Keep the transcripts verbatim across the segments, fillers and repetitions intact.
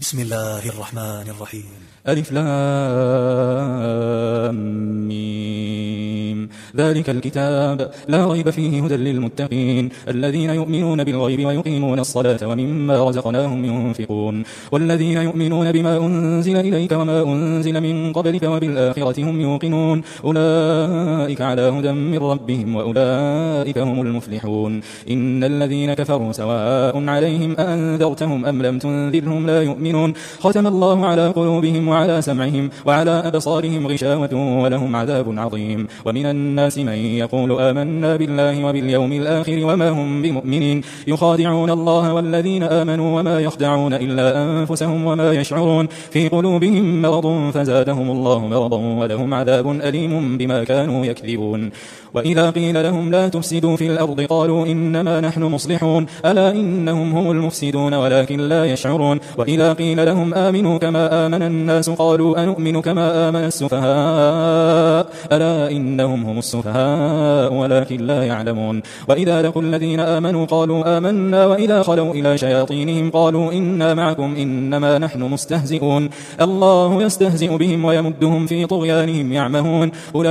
بسم الله الرحمن الرحيم. ألف لام ميم. ذلك الكتاب لا ريب فيه هدى للمتقين الذين يؤمنون بالغيب ويقيمون الصلاة ومما رزقناهم ينفقون والذين يؤمنون بما أنزل إليك وما أنزل من قبلك وبالآخرة هم يوقنون أولئك على هدى من ربهم وأولئك هم المفلحون. إن الذين كفروا سواء عليهم أأنذرتهم أم لم تنذرهم لا يؤمنون. ختم الله على قلوبهم وعلى سمعهم وعلى أبصارهم غشاوة ولهم عذاب عظيم. ومن الناس من يقول آمنا بالله وباليوم الآخر وما هم بمؤمنين يخادعون الله والذين آمنوا وما يخدعون إلا أنفسهم وما يشعرون في قلوبهم مرض فزادهم الله مرضا ولهم عذاب أليم بما كانوا يكذبون. وإذا قيل لهم لا تفسدوا في الأرض قالوا إنما نحن مصلحون ألا إنهم هم المفسدون ولكن لا يشعرون. وإذا قيل لهم آمنوا كما آمن الناس قالوا أنؤمن كما آمن السفهاء ألا إنهم هم السفهاء ولكن لا يعلمون. وإذا لقوا الذين آمنوا قالوا آمنا وإذا خلوا إلى شياطينهم قالوا إنا معكم إنما نحن مستهزئون. الله يستهزئ بهم ويمدهم في طغيانهم يعمهون.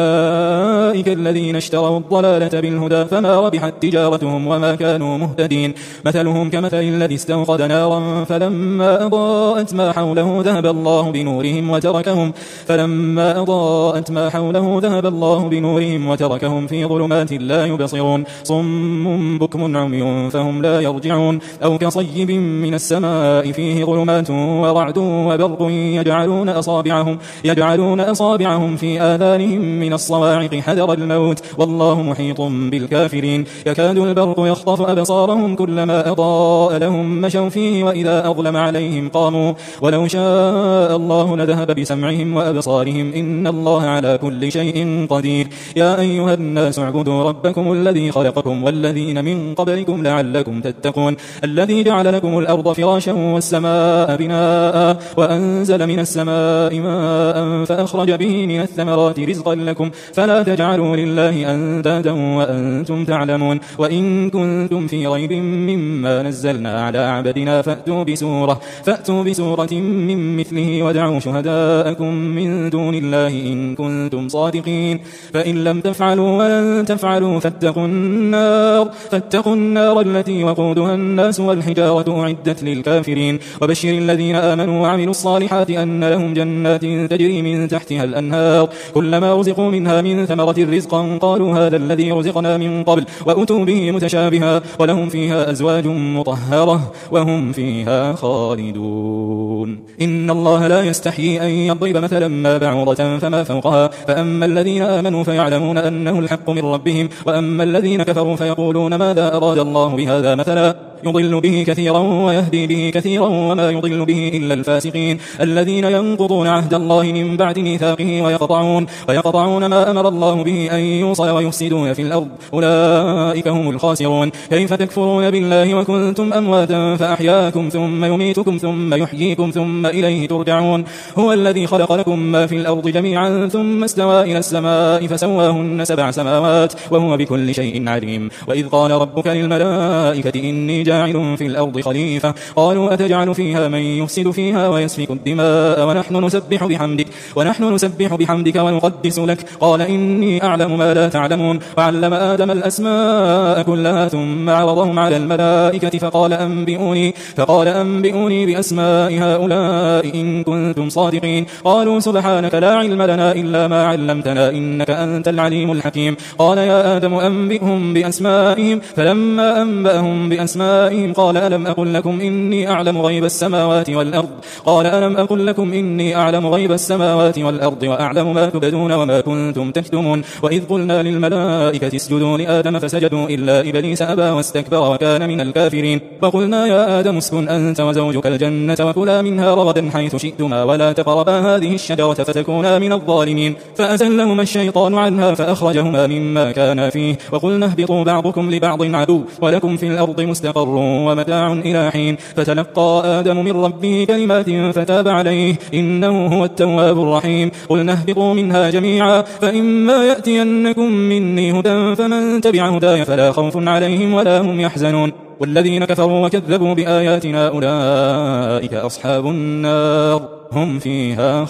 أولئك الذين اشتروا الضلالة بالهدى فما ربحت تجارتهم وما كانوا مهتدين. مثلهم كمثل الذي استوقد نارا فلما أضاءت ما حوله ذهب الله بنورهم وتركهم فلما أضاءت ما حوله ذهب الله بنورهم وتركهم في ظلمات لا يبصرون. صم بكم عمي فهم لا يرجعون. أو كصيب من السماء فيه ظلمات ورعد وبرق يجعلون أصابعهم يجعلون أصابعهم في آذانهم من الصواعق حذر الموت والله محيط بالكافرين. يكاد البرق يخطف أبصارهم كلما أضاء لهم مشوا فيه وإذا أظلم عليهم قاموا ولو شاء الله لذهب بسمعهم وأبصارهم إن الله على كل شيء قدير. يا أيها الناس اعبدوا ربكم الذي خلقكم والذين من قبلكم لعلكم تتقون الذي جعل لكم الأرض فراشا والسماء بناء وأنزل من السماء ماء فأخرج به من الثمرات رزقا لكم فلا تجعلوا لله أندادا وأنتم تعلمون. وإن كنتم في ريب مما نزلنا على عبدنا فأتوا بسورة, فأتوا بسورة من مثله ودعوا شهداءكم من دون الله إن كنتم صادقين. فإن لم تفعلوا ولن تفعلوا فاتقوا النار, فاتقوا النار التي وقودها الناس والحجارة أعدت للكافرين. وبشر الذين آمنوا وعملوا الصالحات أن لهم جنات تجري من تحتها الأنهار كلما رزقوا منها من ثمرة رزقا قالوا هذا الذي رزقنا من قبل وأتوا به متشابها ولهم فيها أزواج مطهرة وهم فيها خالدون. إن الله لا يستحيي أن يضرب مثلا ما بعوضة فما فوقها فأما الذين آمنوا فيعلمون أنه الحق من ربهم وأما الذين كفروا فيقولون ماذا أراد الله بهذا مثلا يضل به كثيرا ويهدي به كثيرا وما يضل به إلا الفاسقين الذين ينقضون عهد الله من بعد ميثاقه ويقطعون, ويقطعون ما أمر الله به أن يوصل ويفسدون في الأرض أولئك هم الخاسرون. كيف تكفرون بالله وكنتم أمواتا فأحياكم ثم يميتكم ثم يحييكم ثم إليه ترجعون. هو الذي خلق لكم ما في الأرض جميعا ثم استوى إلى السماء فسواهن سبع سماوات وهو بكل شيء عليم. وإذ قال ربك للملائكة إني جاعل في الأرض خليفة قالوا أتجعل فيها من يفسد فيها ويسفك الدماء ونحن نسبح بحمدك ونحن نسبح بحمدك ونقدس لك قال إني أعلم ما لا تعلمون. وعلم آدم الأسماء كلها ثم عرضهم على الملائكة فقال أنبئوني, فقال أنبئوني بأسماء هؤلاء إن كنتم صادقين. قالوا سبحانك لا علم لنا إلا ما علمتنا إنك أنت العليم الحكيم. قال يا آدم أنبئهم بأسمائهم فلما أنبأهم بأسمائهم قال ألم أقل لكم إني أعلم غيب السماوات والأرض قال ألم أقل لكم إني أعلم غيب السماوات والأرض وأعلم ما تبدون وما كنتم تكتمون. وإذ قلنا للملائكة اسجدوا لآدم فسجدوا إلا إبليس أبى واستكبر وكان من الكافرين. وقلنا يا آدم اسكن أنت وزوجك الجنة وكلا منها رغدا حيث شئتما ولا تقربا هذه الشجرة فتكونا من الظالمين. فأزلهما الشيطان عنها فأخرجهما مما كانا فيه وقلنا اهبطوا بعضكم لبعض عدو ولكم في الأرض مستقر ومتاع إلى حين. فتلقى آدم من ربه كلمات فتاب عليه إنه هو التواب الرحيم. قلنا اهبطوا منها جميعا فإما يأتينكم مني هدى فمن تبع هداي فلا خوف عليهم ولا هم يحزنون. والذين كفروا وكذبوا بآياتنا أولئك أصحاب النار هم فيها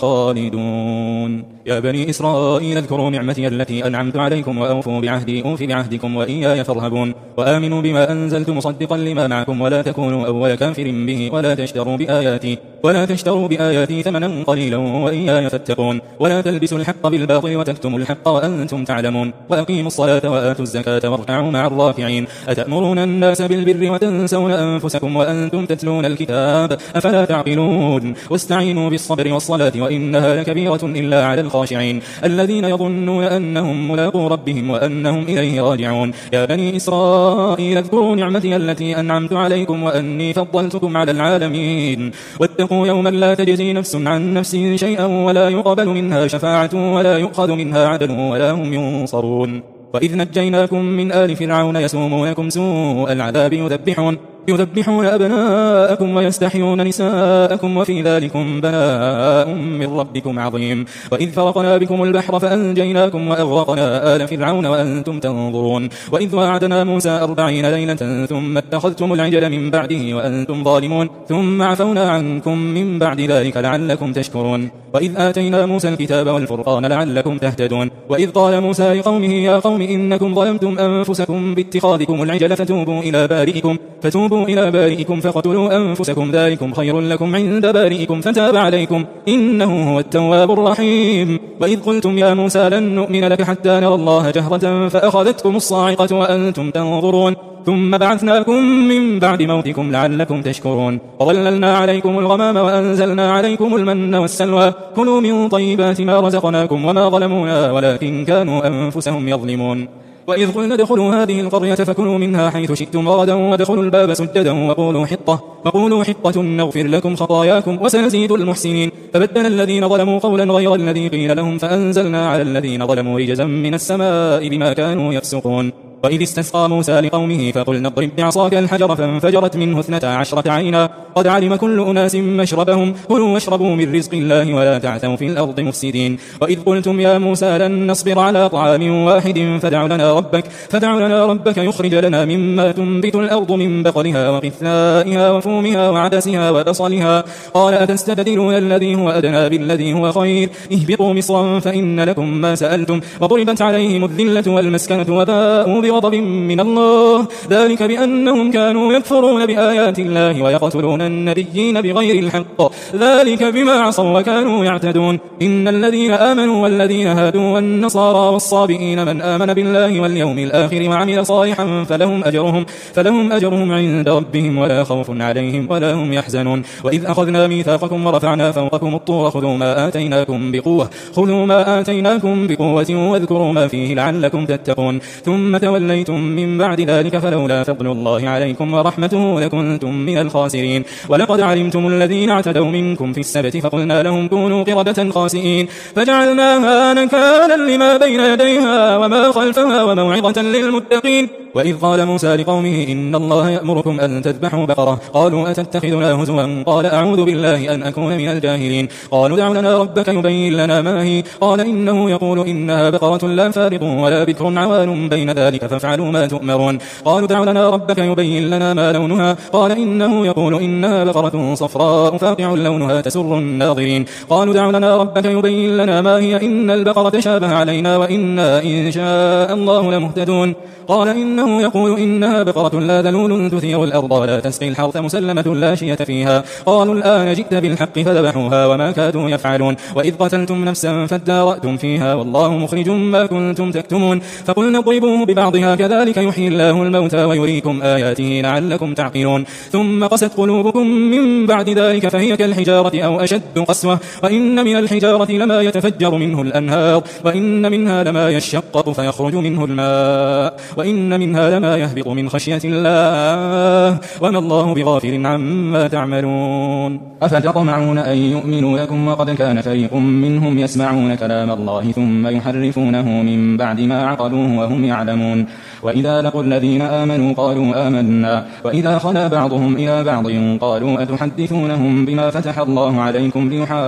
خالدون. يا بني إسرائيل اذكروا نعمتي التي أنعمت عليكم وأوفوا بعهدي أوف بعهدكم وإياي فارهبون وآمنوا بما أنزلت مصدقا لما معكم ولا تكونوا أول كافر به ولا تشتروا بآياتي ولا تشتروا بآياتي ثمنا قليلا وإياي فاتقون ولا تلبسوا الحق بالباطل وتكتموا الحق وأنتم تعلمون وأقيموا الصلاة وآتوا الزكاة واركعوا مع الراكعين أتأمرون الناس بالبر وتنسون أنفسكم وأنتم تتلون الكتاب أفلا تعقلون واستعينوا بالصبر والصلاة وإنها لكبيرة إلا على الخاشعين الذين يظنون أنهم ملاقو ربهم وأنهم إليه راجعون. يا بني إسرائيل اذكروا نعمتي التي أنعمت عليكم وأني فضلتكم على العالمين واتقوا يوما لا تجزي نفس عن نفس شيئا ولا يقبل منها شفاعة ولا يؤخذ منها عدل ولا هم ينصرون. وإذ نجيناكم من آل فرعون يسومونكم سوء العذاب يذبحون يذبحون أبناءكم ويستحيون نساءكم وفي ذلكم بلاء من ربكم عظيم. وإذ فرقنا بكم البحر فأنجيناكم وأغرقنا آل فرعون وأنتم تنظرون. وإذ وعدنا موسى أربعين ليلة ثم اتخذتم العجل من بعده وأنتم ظالمون ثم عفونا عنكم من بعد ذلك لعلكم تشكرون. وإذ آتينا موسى الكتاب والفرقان لعلكم تهتدون. وإذ قال موسى لقومه يا قوم إنكم ظلمتم أنفسكم باتخاذكم العجل فتوبوا إلى بارئكم فتوبوا إلى بارئكم فقتلوا أنفسكم ذلكم خير لكم عند بارئكم فتاب عليكم إنه هو التواب الرحيم. وإذ قلتم يا موسى لن نؤمن لك حتى نرى الله جهرة فأخذتكم الصاعقة وأنتم تنظرون ثم بعثناكم من بعد موتكم لعلكم تشكرون. وظللنا عليكم الغمام وأنزلنا عليكم المن والسلوى كلوا من طيبات ما رزقناكم وما ظلمونا ولكن كانوا أنفسهم يظلمون. وإذ قلنا ادخلوا هذه القرية فكلوا منها حيث شئتم رغدا وادخلوا الباب سجدا وقولوا حطة وقولوا حطة نغفر لكم خطاياكم وسنزيد المحسنين. فبدل الذين ظلموا قولا غير الذي قيل لهم فأنزلنا على الذين ظلموا رجزا من السماء بما كانوا يفسقون. وإذ استسقى موسى لقومه فقلنا اضرب بعصاك الحجر فانفجرت منه اثنتا عشرة عينا قد علم كل أناس مشربهم كلوا واشربوا من رزق الله ولا تعثوا في الأرض مفسدين. وإذ قلتم يا موسى لن نصبر على طعام واحد فدع لنا ربك فدع لنا ربك يخرج لنا مما تنبت الأرض من بقلها وقثائها وفومها وعدسها وبصلها قال أتستبدلون الذي هو أدنى بالذي هو خير اهبطوا مصرا فإن لكم ما سألتم وضربت عليهم الذلة والمسكنة وباءوا بغضب من الله ذلك بأنهم كانوا يكفرون بآيات الله ويقتلون النبيين بغير الحق ذلك بما عصوا وكانوا يعتدون. إن الذين آمنوا والذين هادوا والنصارى والصابئين من آمن بالله واليوم الآخر وعمل صالحا فلهم أجرهم فلهم أجرهم عند ربهم ولا خوف عليهم ولا هم يحزنون. وإذ أخذنا ميثاقكم ورفعنا فوقكم الطور خذوا ما آتيناكم بقوة خذوا ما آتيناكم بقوة واذكروا ما فيه لعلكم تتقون ثم توليتم من بعد ذلك فلولا فضل الله عليكم ورحمته لكنتم من الخاسرين. ولقد علمتم الذين اعتدوا منكم في السبت فقلنا لهم كونوا قردة خاسئين فجعلناها نكالا لما بين يديها وما خلفها وموعظة للمتقين. وإذ قال موسى لقومه إن الله يأمركم أن تذبحوا بقرة قالوا أتتخذنا هزوا قال أعوذ بالله أن أكون من الجاهلين. قالوا دع لنا ربك يبين لنا ما هي قال إنه يقول إنها بقرة لا فارض ولا بكر عوان بين ذلك فافعلوا ما تؤمرون. قالوا دع لنا ربك يبين لنا ما لونها قال إنه يقول إنها بقرة صفراء فاقع لونها تسر الناظرين. قالوا دع لنا ربك يبين لنا ما هي إن البقرة شابه علينا وإنا إن شاء الله لمهتدون. قال إنه يقول إنها بقرة لا ذلول تثير الأرض ولا تسقي الحرث مسلمة لا شية فيها. قالوا الآن جئت بالحق فذبحوها وما كادوا يفعلون. وإذ قتلتم نفسا فادارأتم فيها والله مخرج ما كنتم تكتمون. فقلنا اضربوه ببعضها كذلك يحيي الله الموتى ويريكم آياته لعلكم تعقلون. ثم قست قلوبكم من بعد ذلك فهي كالحجارة أو أشد قسوة وإن من الحجارة لما يتفجر منه الأنهار وإن منها لما يشقق فيخرج منه الماء وإن منها لما يهبط من خشية الله وما الله بغافل عما تعملون. أفتطمعون أن يؤمنوا لكم وقد كان فريق منهم يسمعون كلام الله ثم يحرفونه من بعد ما عقلوه وهم يعلمون. يعلمون. وإذا لقوا الذين آمنوا قالوا آمنا وإذا خلا بعضهم إلى بعض قالوا أتحدثونهم بما فتح الله عليكم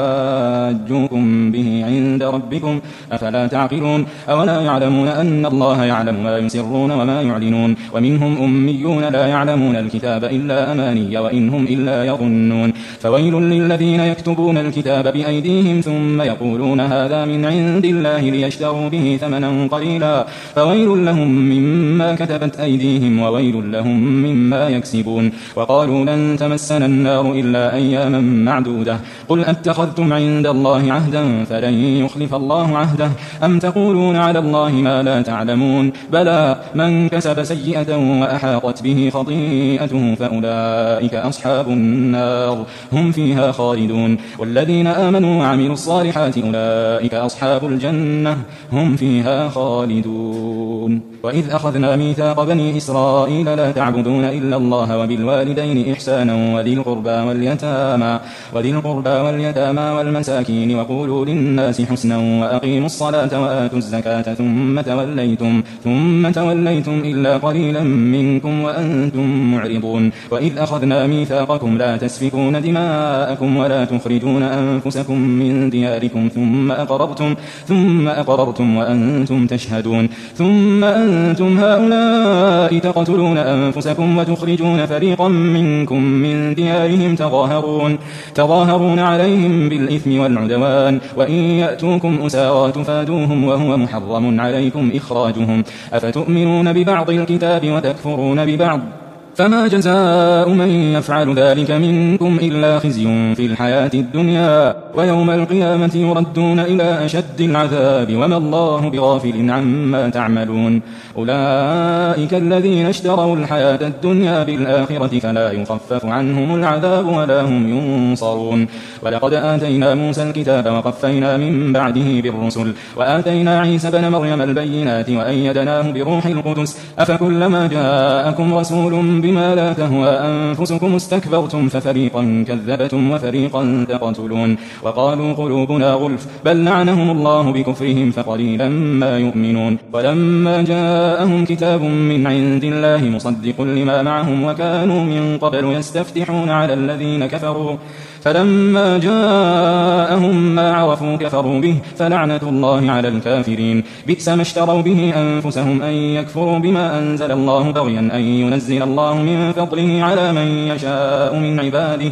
ليحاجوكم به عند ربكم أفلا تعقلون. أولا يعلمون أن الله يعلم ما يسرون وما يعلنون. ومنهم أميون لا يعلمون الكتاب إلا أماني وإنهم إلا يظنون. فويل للذين يكتبون الكتاب بأيديهم ثم يقولون هذا من عند الله ليشتروا به ثمنا قليلا فويل لهم مما كتبت أيديهم وويل لهم مما يكسبون. وقالوا لن تمسنا النار إلا أياما معدودة قل أتخذتم عند الله عهدا فلن يخلف الله عهده أم تقولون على الله ما لا تعلمون. بلى من كسب سيئة وأحاطت به خطيئته فأولئك أصحاب النار هم فيها خالدون. والذين آمنوا وعملوا الصالحات أولئك أصحاب الجنة هم فيها خالدون. وإذ أخذنا ميثاق بني إسرائيل لا تعبدون إلا الله وبالوالدين إحسانا وذي القربى واليتامى وذي القربى واليتامى والمساكين وقولوا للناس حسنا وأقيموا الصلاة وآتوا الزكاة ثم توليتم ثم توليتم إلا قليلا منكم وأنتم معرضون. وإذ أخذنا ميثاقكم لا تسفكون دماءكم ولا تخرجون أنفسكم من دياركم ثم أقررتم ثم أقررتم وأنتم تشهدون. ثم أنتم هؤلاء تقتلون أنفسكم وتخرجون فريقا منكم من ديارهم تظاهرون تظاهرون عليهم بالإثم والعدوان وإن يأتوكم أسارى تفادوهم وهو محرم عليكم إخراجهم أفتؤمنون ببعض الكتاب وتكفرون ببعض فما جزاء من يفعل ذلك منكم إلا خزي في الحياة الدنيا ويوم القيامة يردون إلى أشد العذاب وما الله بغافل عما تعملون. أولئك الذين اشتروا الحياة الدنيا بالآخرة فلا يخفف عنهم العذاب ولا هم ينصرون. ولقد آتينا موسى الكتاب وقفينا من بعده بالرسل وآتينا عيسى بن مريم البينات وأيدناه بروح القدس أفكلما جاءكم رسول بما لا تهوى أنفسكم استكبرتم ففريقا كذبتم وفريقا تقتلون. وقالوا قلوبنا غلف بل لعنهم الله بكفرهم فقليلا ما يؤمنون. ولما جاءهم كتاب من عند الله مصدق لما معهم وكانوا من قبل يستفتحون على الذين كفروا فلما جاءهم ما عرفوا كفروا به فلعنة الله على الكافرين. بئس ما اشتروا به أنفسهم أن يكفروا بما أنزل الله بغيا أن ينزل الله من فضله على من يشاء من عباده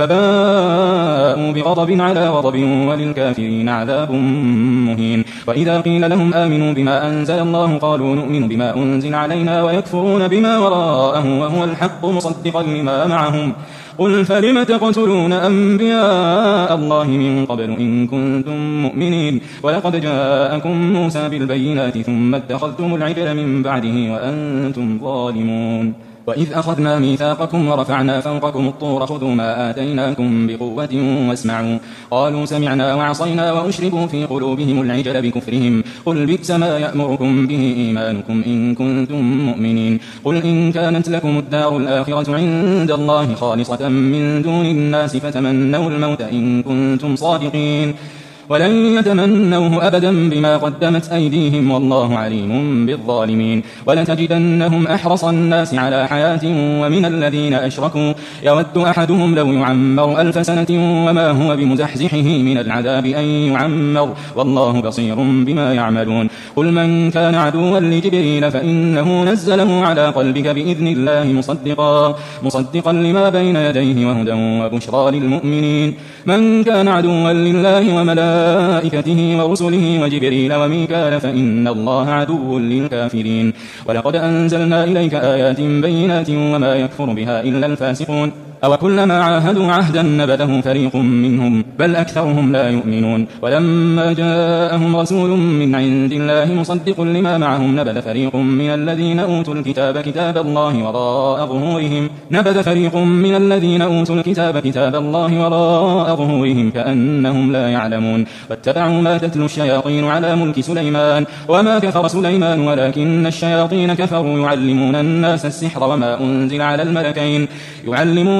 فباءوا بغضب على غضب وللكافرين عذاب مهين. وإذا قيل لهم آمنوا بما أنزل الله قالوا نؤمن بما أنزل علينا ويكفرون بما وراءه وهو الحق مصدقا لما معهم قل فلم تقتلون أنبياء الله من قبل إن كنتم مؤمنين. ولقد جاءكم موسى بالبينات ثم اتخذتم العجل من بعده وأنتم ظالمون. وإذ أخذنا ميثاقكم ورفعنا فوقكم الطور خذوا ما آتيناكم بقوة واسمعوا قالوا سمعنا وعصينا وأشربوا في قلوبهم العجل بكفرهم قل بئس ما يأمركم به إيمانكم إن كنتم مؤمنين. قل إن كانت لكم الدار الآخرة عند الله خالصة من دون الناس فتمنوا الموت إن كنتم صادقين ولن يتمنوه أبدا بما قدمت أيديهم والله عليم بالظالمين. ولتجدنهم أحرص الناس على حياة ومن الذين أشركوا يود أحدهم لو يعمر ألف سنة وما هو بمزحزحه من العذاب أن يعمر والله بصير بما يعملون. قل من كان عدوا لجبريل فإنه نزله على قلبك بإذن الله مصدقا مصدقا لما بين يديه وهدى وبشرى للمؤمنين. من كان عدوا لله وملائكته ملائكته ورسله وجبريل وميكال فإن الله عدو للكافرين. ولقد أنزلنا إليك آيات بينات وما يكفر بها إلا الفاسقون. أو كلما عاهدوا عهدا نبذه فريق منهم بل أكثرهم لا يؤمنون. ولما جاءهم رسول من عند الله مصدق لما معهم نبذ فريق من الذين أوتوا الكتاب كتاب الله وراء ظهورهم نبذ فريق من الذين أوتوا الكتاب كتاب الله وراء ظهورهم كأنهم لا يعلمون. واتبعوا ما تتلو الشياطين على ملك سليمان وما كفر سليمان ولكن الشياطين كفروا يعلمون الناس السحر وما أنزل على الملكين يعلمون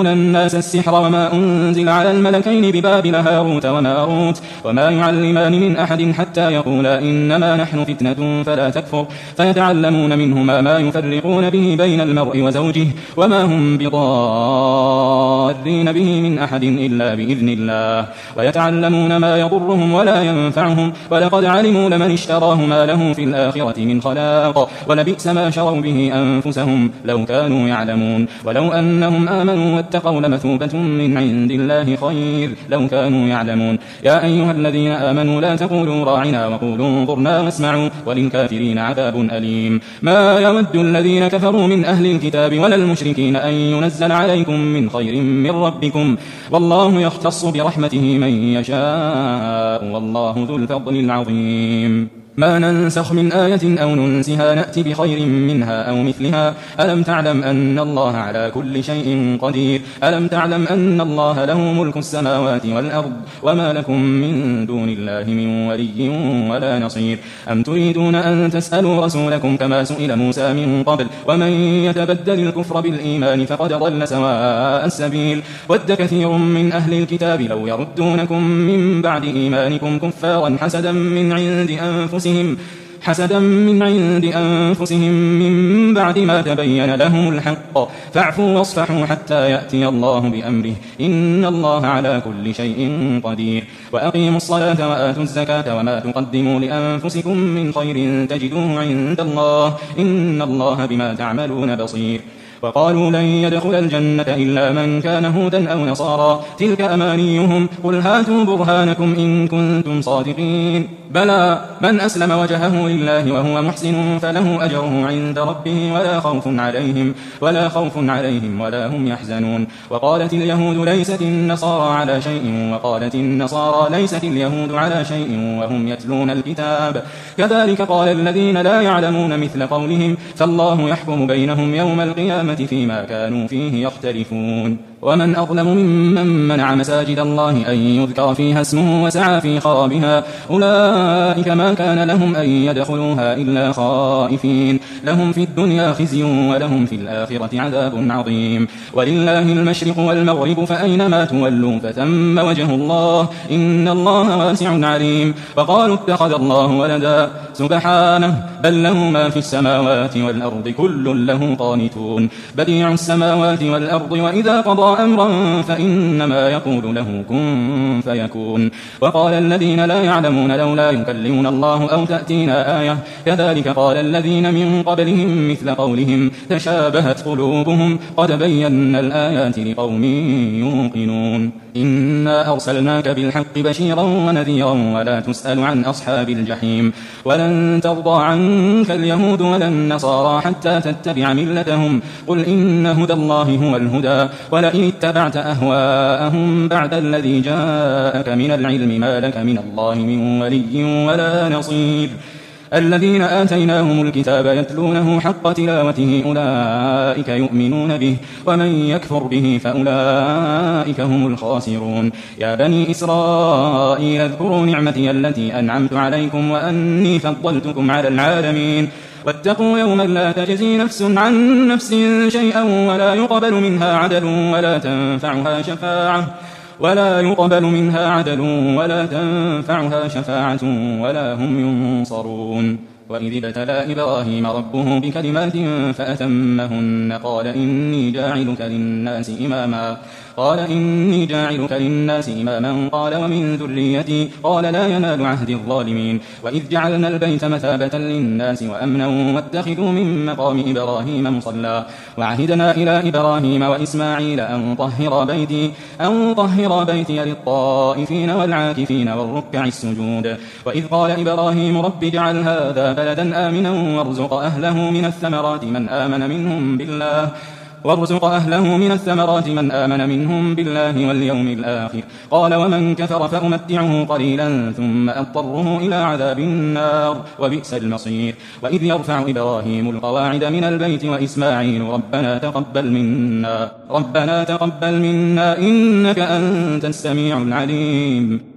الناس السحر وما أنزل على الملكين ببابل هاروت وماروت وما يعلمان من أحد حتى يقولا إنما نحن فتنة فلا تكفر فيتعلمون منهما ما يفرقون به بين المرء وزوجه وما هم بضارين به من أحد إلا بإذن الله ويتعلمون ما يضرهم ولا ينفعهم ولقد علموا لمن اشتراه ما له في الآخرة من خلاق ولبئس ما شروا به أنفسهم لو كانوا يعلمون ولو أنهم آمنوا واتقوا لمثوبة من عند الله خير لو كانوا يعلمون يا أيها الذين آمنوا لا تقولوا راعنا وقولوا انظرنا واسمعوا وللكافرين عذاب أليم ما يود الذين كفروا من أهل الكتاب ولا المشركين أن ينزل عليكم من خير من ربكم والله يختص برحمته من يشاء والله ذو الفضل العظيم ما ننسخ من آية أو ننسها نأتي بخير منها أو مثلها ألم تعلم أن الله على كل شيء قدير ألم تعلم أن الله له ملك السماوات والأرض وما لكم من دون الله من ولي ولا نصير أم تريدون أن تسألوا رسولكم كما سئل موسى من قبل ومن يتبدل الكفر بالإيمان فقد ضل سواء السبيل ود كثير من أهل الكتاب لو يردونكم من بعد إيمانكم كفارا حسدا من عند أنفسهم حسدا من عند أنفسهم من بعد ما تبين لهم الحق فاعفوا واصفحوا حتى يأتي الله بأمره إن الله على كل شيء قدير وأقيموا الصلاة وآتوا الزكاة وما تقدموا لأنفسكم من خير تجدوه عند الله إن الله بما تعملون بصير وقالوا لن يدخل الجنة إلا من كان هودا أو نصارى تلك أمانيهم قل هاتوا برهانكم إن كنتم صادقين بلى من أسلم وجهه لله وهو محسن فله أجره عند ربه ولا خوف عليهم ولا خوف عليهم ولا هم يحزنون وقالت اليهود ليست النصارى على شيء وقالت النصارى ليست اليهود على شيء وهم يتلون الكتاب كذلك قال الذين لا يعلمون مثل قولهم فالله يحكم بينهم يوم القيامة فيما كانوا فيه يختلفون ومن أظلم ممن منع مساجد الله أن يذكر فيها اسمه وسعى في خرابها أولئك ما كان لهم أن يدخلوها إلا خائفين لهم في الدنيا خزي ولهم في الآخرة عذاب عظيم ولله المشرق والمغرب فأينما تولوا فثم وجه الله إن الله واسع عليم وقالوا اتخذ الله ولدا سبحانه بل له ما في السماوات والأرض كل له قانتون بديع السماوات والأرض وإذا قضى أمرا فإنما يقول له كن فيكون وقال الذين لا يعلمون لولا يكلمنا الله أو تأتينا آية كذلك قال الذين من قبلهم مثل قولهم تشابهت قلوبهم قد بينا الآيات لقوم يوقنون إنا أرسلناك بالحق بشيرا ونذيرا ولا تسأل عن أصحاب الجحيم ولن ترضى عنك اليهود ولا النصارى حتى تتبع ملتهم قل إن هدى الله هو الهدى ولئن اتبعت أهواءهم بعد الذي جاءك من العلم ما لك من الله من ولي ولا نصير الذين آتيناهم الكتاب يتلونه حق تلاوته أولئك يؤمنون به ومن يكفر به فأولئك هم الخاسرون يا بني إسرائيل اذكروا نعمتي التي أنعمت عليكم وأني فضلتكم على العالمين واتقوا يوما لا تجزي نفس عن نفس شيئا ولا يقبل منها عدل ولا تنفعها شفاعة ولا يقبل منها عدل ولا تنفعها شفاعة ولا هم ينصرون وإذ ابتلى إبراهيم ربه بكلمات فأتمهن قال إني جاعلك للناس إماما قال إني جاعلك للناس إماما قال ومن ذريتي قال لا ينال عهد الظالمين وإذ جعلنا البيت مثابة للناس وأمنا واتخذوا من مقام إبراهيم مصلى وعهدنا إلى إبراهيم وإسماعيل أن طهر بيتي أن طهر بيتي للطائفين والعاكفين والركع السجود وإذ قال إبراهيم رب اجعل هذا بلدا آمنا وارزق أهله من الثمرات من آمن منهم بالله وارزق أهله من الثمرات من آمن منهم بالله واليوم الآخر قال ومن كفر فأمتعه قليلا ثم أضطره إلى عذاب النار وبئس المصير وإذ يرفع إبراهيم القواعد من البيت وإسماعيل ربنا تقبل منا ربنا تقبل منا إنك أنت السميع العليم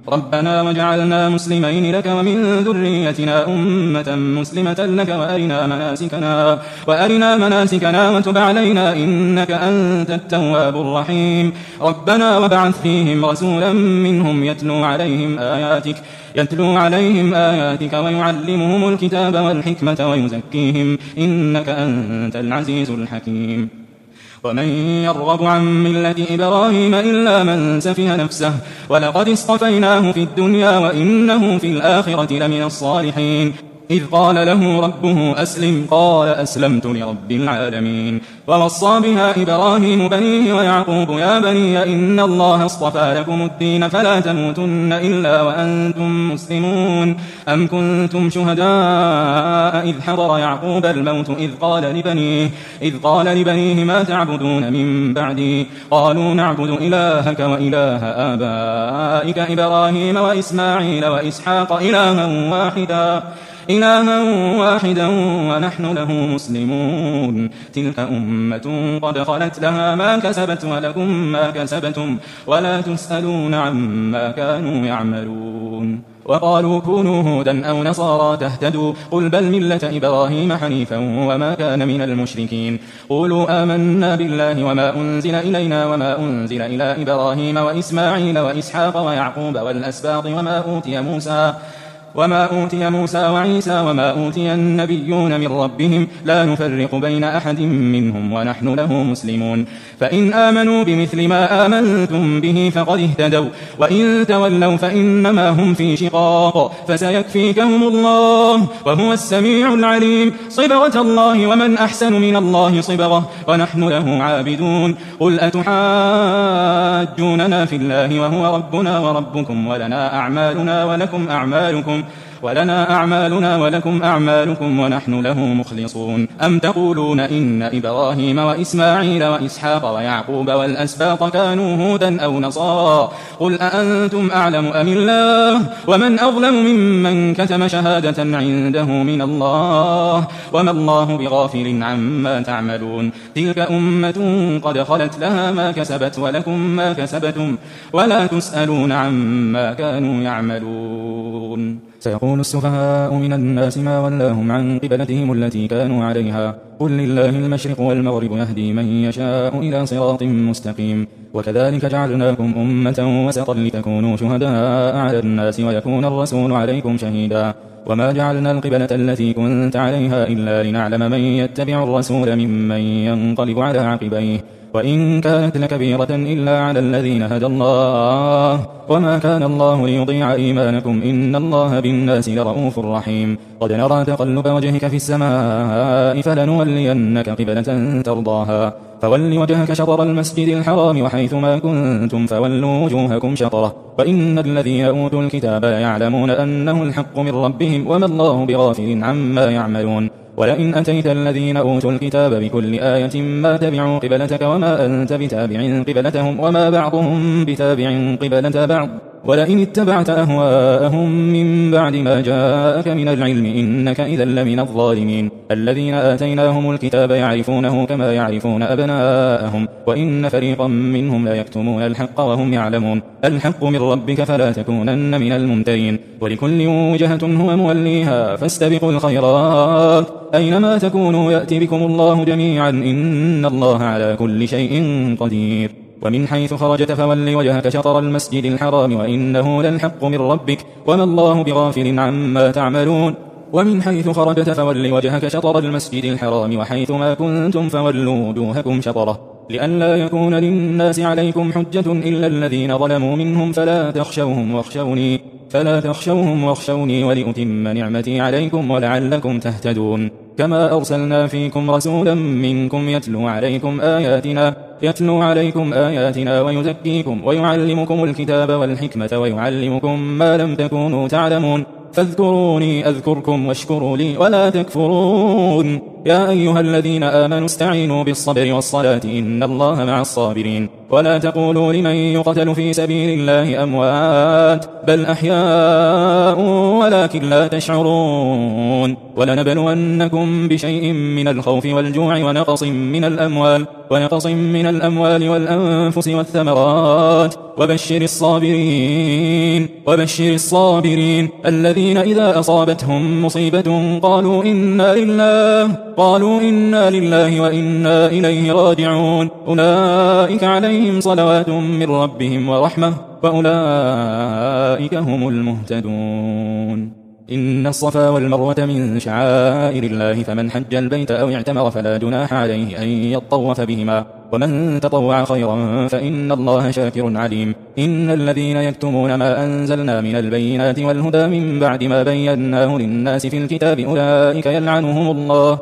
ربنا وجعلنا مسلمين لك ومن ذريتنا أمة مسلمة لك وأرنا مناسكنا, وأرنا مناسكنا وتب علينا إنك أنت التواب الرحيم. ربنا وابعث فيهم رسولا منهم يتلو عليهم آياتك يتلو عليهم آياتك ويعلمهم الكتاب والحكمة ويزكيهم إنك أنت العزيز الحكيم. ومن يرغب عن ملة إبراهيم إلا من سفه نفسه ولقد اصطفيناه في الدنيا وإنه في الآخرة لمن الصالحين. إذ قال له ربه أسلم قال أسلمت لرب العالمين. ووصى بها إبراهيم بنيه ويعقوب يا بني إن الله اصطفى لكم الدين فلا تموتن إلا وأنتم مسلمون. أم كنتم شهداء إذ حضر يعقوب الموت إذ قال لبنيه, إذ قال لبنيه ما تعبدون من بعدي قالوا نعبد إلهك وإله آبائك إبراهيم وإسماعيل وإسحاق إلها واحدا إلها واحدا ونحن له مسلمون. تلك أمة قد خلت لها ما كسبت ولكم ما كسبتم ولا تسألون عما كانوا يعملون. وقالوا كونوا هودا أو نصارى تهتدوا قل بل ملة إبراهيم حنيفا وما كان من المشركين. قولوا آمنا بالله وما أنزل إلينا وما أنزل إلى إبراهيم وإسماعيل وإسحاق ويعقوب والأسباط وما أوتي موسى وما أوتي موسى وعيسى وما أوتي النبيون من ربهم لا نفرق بين أحد منهم ونحن له مسلمون. فإن آمنوا بمثل ما آمنتم به فقد اهتدوا وإن تولوا فإنما هم في شقاق فسيكفيكهم الله وهو السميع العليم. صبغة الله ومن أحسن من الله صبغة ونحن له عابدون. قل أتحاجوننا في الله وهو ربنا وربكم ولنا أعمالنا ولكم أعمالكم ولنا أعمالنا ولكم أعمالكم ونحن له مخلصون. أم تقولون إن إبراهيم وإسماعيل وإسحاق ويعقوب والأسباط كانوا هودا أو نصارى قل أأنتم أعلم أم الله ومن أظلم ممن كتم شهادة عنده من الله وما الله بغافل عما تعملون. تلك أمة قد خلت لها ما كسبت ولكم ما كسبتم ولا تسألون عما كانوا يعملون. سيقول السفهاء من الناس ما ولاهم عن قبلتهم التي كانوا عليها قل لله المشرق والمغرب يهدي من يشاء إلى صراط مستقيم. وكذلك جعلناكم أمة وسطا لتكونوا شهداء على الناس ويكون الرسول عليكم شهيدا. وما جعلنا القبلة التي كنت عليها إلا لنعلم من يتبع الرسول ممن ينقلب على عقبيه وإن كانت لكبيرة إلا على الذين هدى الله وما كان الله ليضيع إيمانكم إن الله بالناس لرؤوف رحيم. قد نرى تقلب وجهك في السماء فلنولينك قبلة ترضاها فول وجهك شطر المسجد الحرام وحيث ما كنتم فولوا وجوهكم شطره وإن الذين أوتوا الكتاب يعلمون أنه الحق من ربهم وما الله بغافل عما يعملون. ولئن أتيت الذين أوتوا الكتاب بكل آية ما تبعوا قبلتك وما أنت بتابع قبلتهم وما بعضهم بتابع قبلة بعض ولئن اتبعت أهواءهم من بعد ما جاءك من العلم إنك إذا لمن الظالمين. الذين آتيناهم الكتاب يعرفونه كما يعرفون أبناءهم وإن فريقا منهم لا يكتمون الحق وهم يعلمون. الحق من ربك فلا تكونن من الممترين. ولكل وجهة هو موليها فاستبقوا الخيرات أينما تكونوا يأتي بكم الله جميعا إن الله على كل شيء قدير. ومن حيث خرجت فول وجهك شطر المسجد الحرام وإنه للحق من ربك وما الله بغافل عما تعملون. ومن حيث خرجت فول وجهك شطر المسجد الحرام وحيث ما كنتم فولوا وجوهكم شطره لئلا يكون للناس عليكم حجة إلا الذين ظلموا منهم فلا تخشوهم واخشوني فلا تخشوهم واخشوني ولأتم نعمتي عليكم ولعلكم تهتدون. كما أرسلنا فيكم رسولا منكم يتلو عليكم آياتنا يتلو عليكم آياتنا ويزكيكم ويعلمكم الكتاب والحكمة ويعلمكم ما لم تكونوا تعلمون. فاذكروني أذكركم واشكروا لي ولا تكفرون. يا أيها الذين آمنوا استعينوا بالصبر والصلاة إن الله مع الصابرين ولا تقولوا لمن يقتل في سبيل الله أموات بل أحياء ولكن لا تشعرون ولنبلونكم بشيء من الخوف والجوع ونقص من الأموال ونقص من الأموال والأنفس والثمرات وبشر الصابرين وبشر الصابرين الذين إذا أصابتهم مصيبة قالوا إنا لله قالوا إنا لله وإنا إليه راجعون أولئك عليهم صلوات من ربهم ورحمة وأولئك هم المهتدون إن الصفا والمروة من شعائر الله فمن حج البيت أو اعتمر فلا جناح عليه أن يطوف بهما ومن تطوع خيرا فإن الله شاكر عليم إن الذين يكتمون ما أنزلنا من البينات والهدى من بعد ما بيناه للناس في الكتاب أولئك يلعنهم الله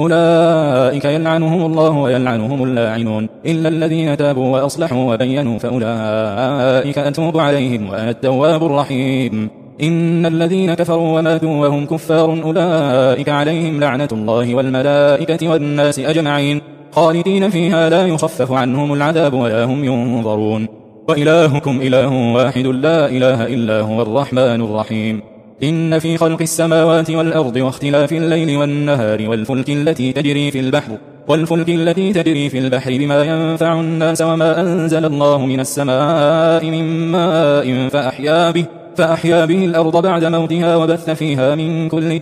أولئك يلعنهم الله ويلعنهم اللاعنون إلا الذين تابوا وأصلحوا وبينوا فأولئك أتوب عليهم وأنا التواب الرحيم إن الذين كفروا وماتوا وهم كفار أولئك عليهم لعنة الله والملائكة والناس أجمعين خالدين فيها لا يخفف عنهم العذاب ولا هم ينظرون وإلهكم إله واحد لا إله إلا هو الرحمن الرحيم إن في خلق السماوات والأرض واختلاف الليل والنهار والفلك التي تجري في البحر والفلك التي تجري في البحر بما ينفع الناس وما أنزل الله من السماء من ماء فأحيا به فأحيا به الأرض بعد موتها وبث فيها من كل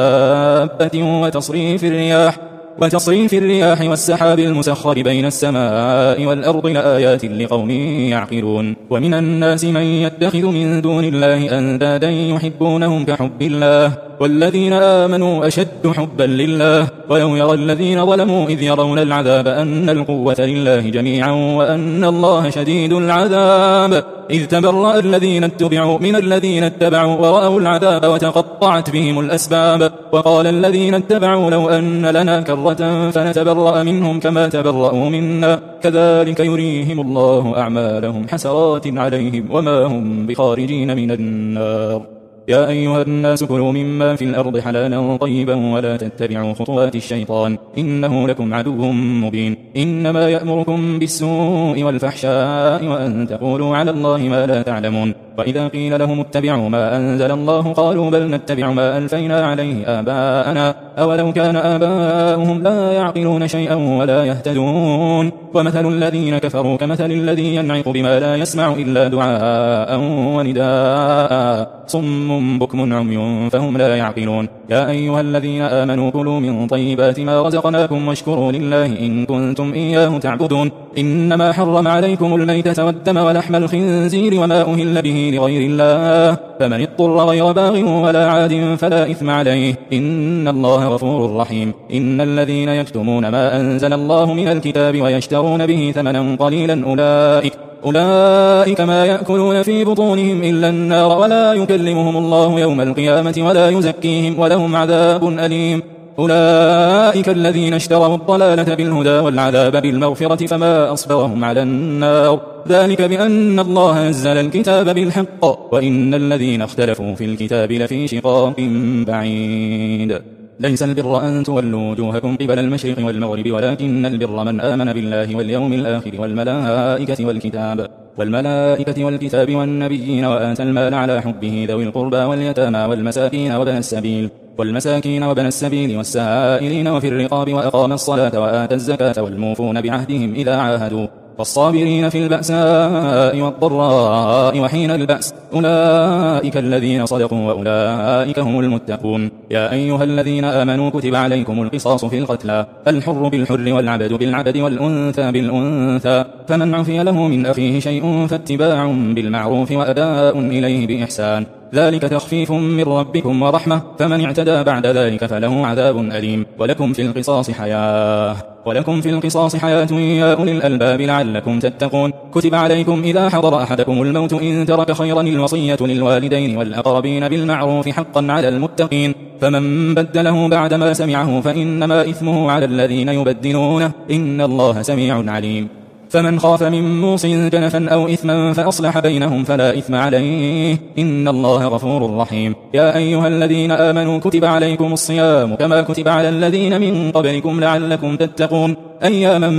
دابة وتصريف الرياح وتصريف الرياح والسحاب المسخر بين السماء والأرض لآيات لقوم يعقلون ومن الناس من يتخذ من دون الله أندادا يحبونهم كحب الله والذين آمنوا أشد حبا لله ويوم يرى الذين ظلموا إذ يرون العذاب أن القوة لله جميعا وأن الله شديد العذاب إذ تبرأ الذين اتبعوا من الذين اتبعوا ورأوا العذاب وتقطعت بهم الأسباب وقال الذين اتبعوا لو أن لنا كرة فنتبرأ منهم كما تبرأوا منا كذلك يريهم الله أعمالهم حسرات عليهم وما هم بخارجين من النار يا أيها الناس كلوا مما في الأرض حلالا طيبا ولا تتبعوا خطوات الشيطان إنه لكم عدو مبين إنما يأمركم بالسوء والفحشاء وأن تقولوا على الله ما لا تعلمون وإذا قيل لهم اتبعوا ما أنزل الله قالوا بل نتبع ما ألفينا عليه آباءنا أولو كان آباؤهم لا يعقلون شيئا ولا يهتدون ومثل الذين كفروا كمثل الذي ينعق بما لا يسمع إلا دعاء ونداء صم بكم عمي فهم لا يعقلون يا أيها الذين آمنوا كلوا من طيبات ما رزقناكم واشكروا لله إن كنتم إياه تعبدون إنما حرم عليكم الميتة والدم ولحم الخنزير وما أهل به لغير الله فمن اضطر غير باغ ولا عاد فلا إثم عليه إن الله غفور رحيم إن الذين يكتمون ما أنزل الله من الكتاب ويشترون به ثمنا قليلا أولئك أولئك ما يأكلون في بطونهم إلا النار ولا يكلمهم الله يوم القيامة ولا يزكيهم ولهم عذاب أليم أولئك الذين اشتروا الضلالة بالهدى والعذاب بالمغفرة فما أصبرهم على النار ذلك بأن الله نزل الكتاب بالحق وإن الذين اختلفوا في الكتاب لفي شقاق بعيد ليس البر أن تولوا وجوهكم قبل المشرق والمغرب ولكن البر من آمن بالله واليوم الآخر والملائكة والكتاب والملائكة والكتاب والنبيين وآتى المال على حبه ذوي القربى واليتامى والمساكين وابن السبيل والمساكين وابن السبيل والسائلين وفي الرقاب وأقام الصلاة وآتى الزكاة والموفون بعهدهم إذا عاهدوا والصابرين في البأساء والضراء وحين البأس أولئك الذين صدقوا وأولئك هم المتقون يا أيها الذين آمنوا كتب عليكم القصاص في القتلى الحر بالحر والعبد بالعبد والأنثى بالأنثى فمن عفي له من أخيه شيء فاتباع بالمعروف وأداء إليه بإحسان ذلك تخفيف من ربكم ورحمة فمن اعتدى بعد ذلك فله عذاب أليم ولكم في القصاص حياة ولكم في القصاص حياة يا أولي الألباب لعلكم تتقون كتب عليكم إذا حضر أحدكم الموت إن ترك خيرا الوصية للوالدين والأقربين بالمعروف حقا على المتقين فمن بدله بعدما سمعه فإنما إثمه على الذين يبدلونه إن الله سميع عليم فمن خاف من موص جنفا أو إثما فأصلح بينهم فلا إثم عليه إن الله غفور رحيم. يا أيها الذين آمنوا كتب عليكم الصيام كما كتب على الذين من قبلكم لعلكم تتقون أياما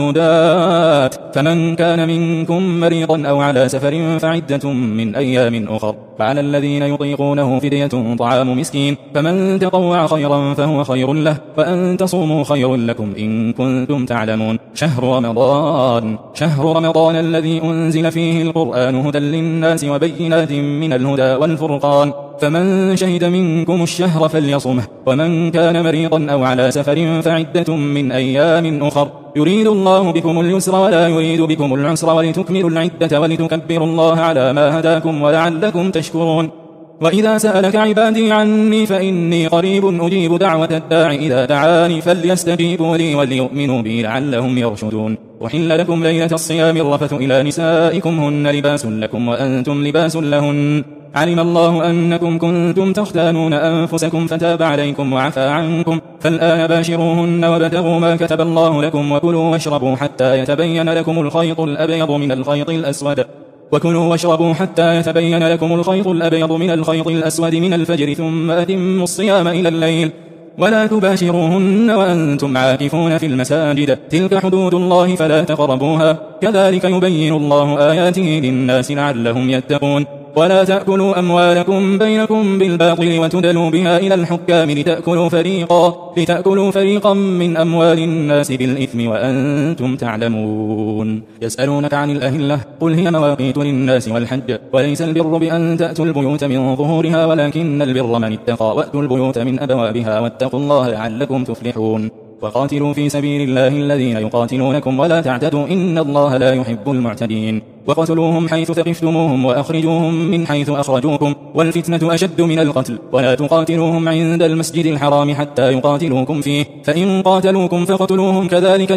معدودات فمن كان منكم مريضا أو على سفر فعدة من أيام أخر فعلى الذين يطيقونه فدية طعام مسكين فمن تطوع خيرا فهو خير له وأن تصوموا خير لكم إن كنتم تعلمون. شهر رمضان شهر رمضان الذي أنزل فيه القرآن هدى للناس وبينات من الهدى والفرقان فمن شهد منكم الشهر فليصمه ومن كان مريضا أو على سفر فعدة من أيام أخر يريد الله بكم اليسر ولا يريد بكم العسر ولتكملوا العدة ولتكبروا الله على ما هداكم ولعلكم تشكرون. وإذا سألك عبادي عني فإني قريب أجيب دعوة الداع إذا دعاني فليستجيبوا لي وليؤمنوا بي لعلهم يرشدون. وحل لكم ليلة الصيام الرفث إلى نسائكم هن لباس لكم وأنتم لباس لهن علم الله أنكم كنتم تختانون أنفسكم فتاب عليكم وعفى عنكم فالآن باشروهن وابتغوا ما كتب الله لكم وكلوا واشربوا حتى يتبين لكم الخيط الأبيض من الخيط الأسود وكلوا واشربوا حتى يتبين لكم الخيط الأبيض من الخيط الأسود من الفجر ثم أتموا الصيام إلى الليل ولا تباشروهن وأنتم عاكفون في المساجد تلك حدود الله فلا تقربوها كذلك يبين الله آياته للناس لعلهم يتقون. ولا تأكلوا أموالكم بينكم بالباطل وتدلوا بها إلى الحكام لتأكلوا فريقا, لتأكلوا فريقا من أموال الناس بالإثم وأنتم تعلمون. يسألونك عن الأهلة قل هي مواقيت للناس والحج وليس البر بأن تأتوا البيوت من ظهورها ولكن البر من اتقى وأتوا البيوت من أبوابها واتقوا الله لعلكم تفلحون. وقاتلوا في سبيل الله الذين يقاتلونكم ولا تعتدوا إن الله لا يحب المعتدين. وقتلوهم حيث ثقفتموهم وأخرجوهم من حيث أخرجوكم والفتنة أشد من القتل ولا تقاتلوهم عند المسجد الحرام حتى يقاتلوكم فيه فإن قاتلوكم فقتلوهم كذلك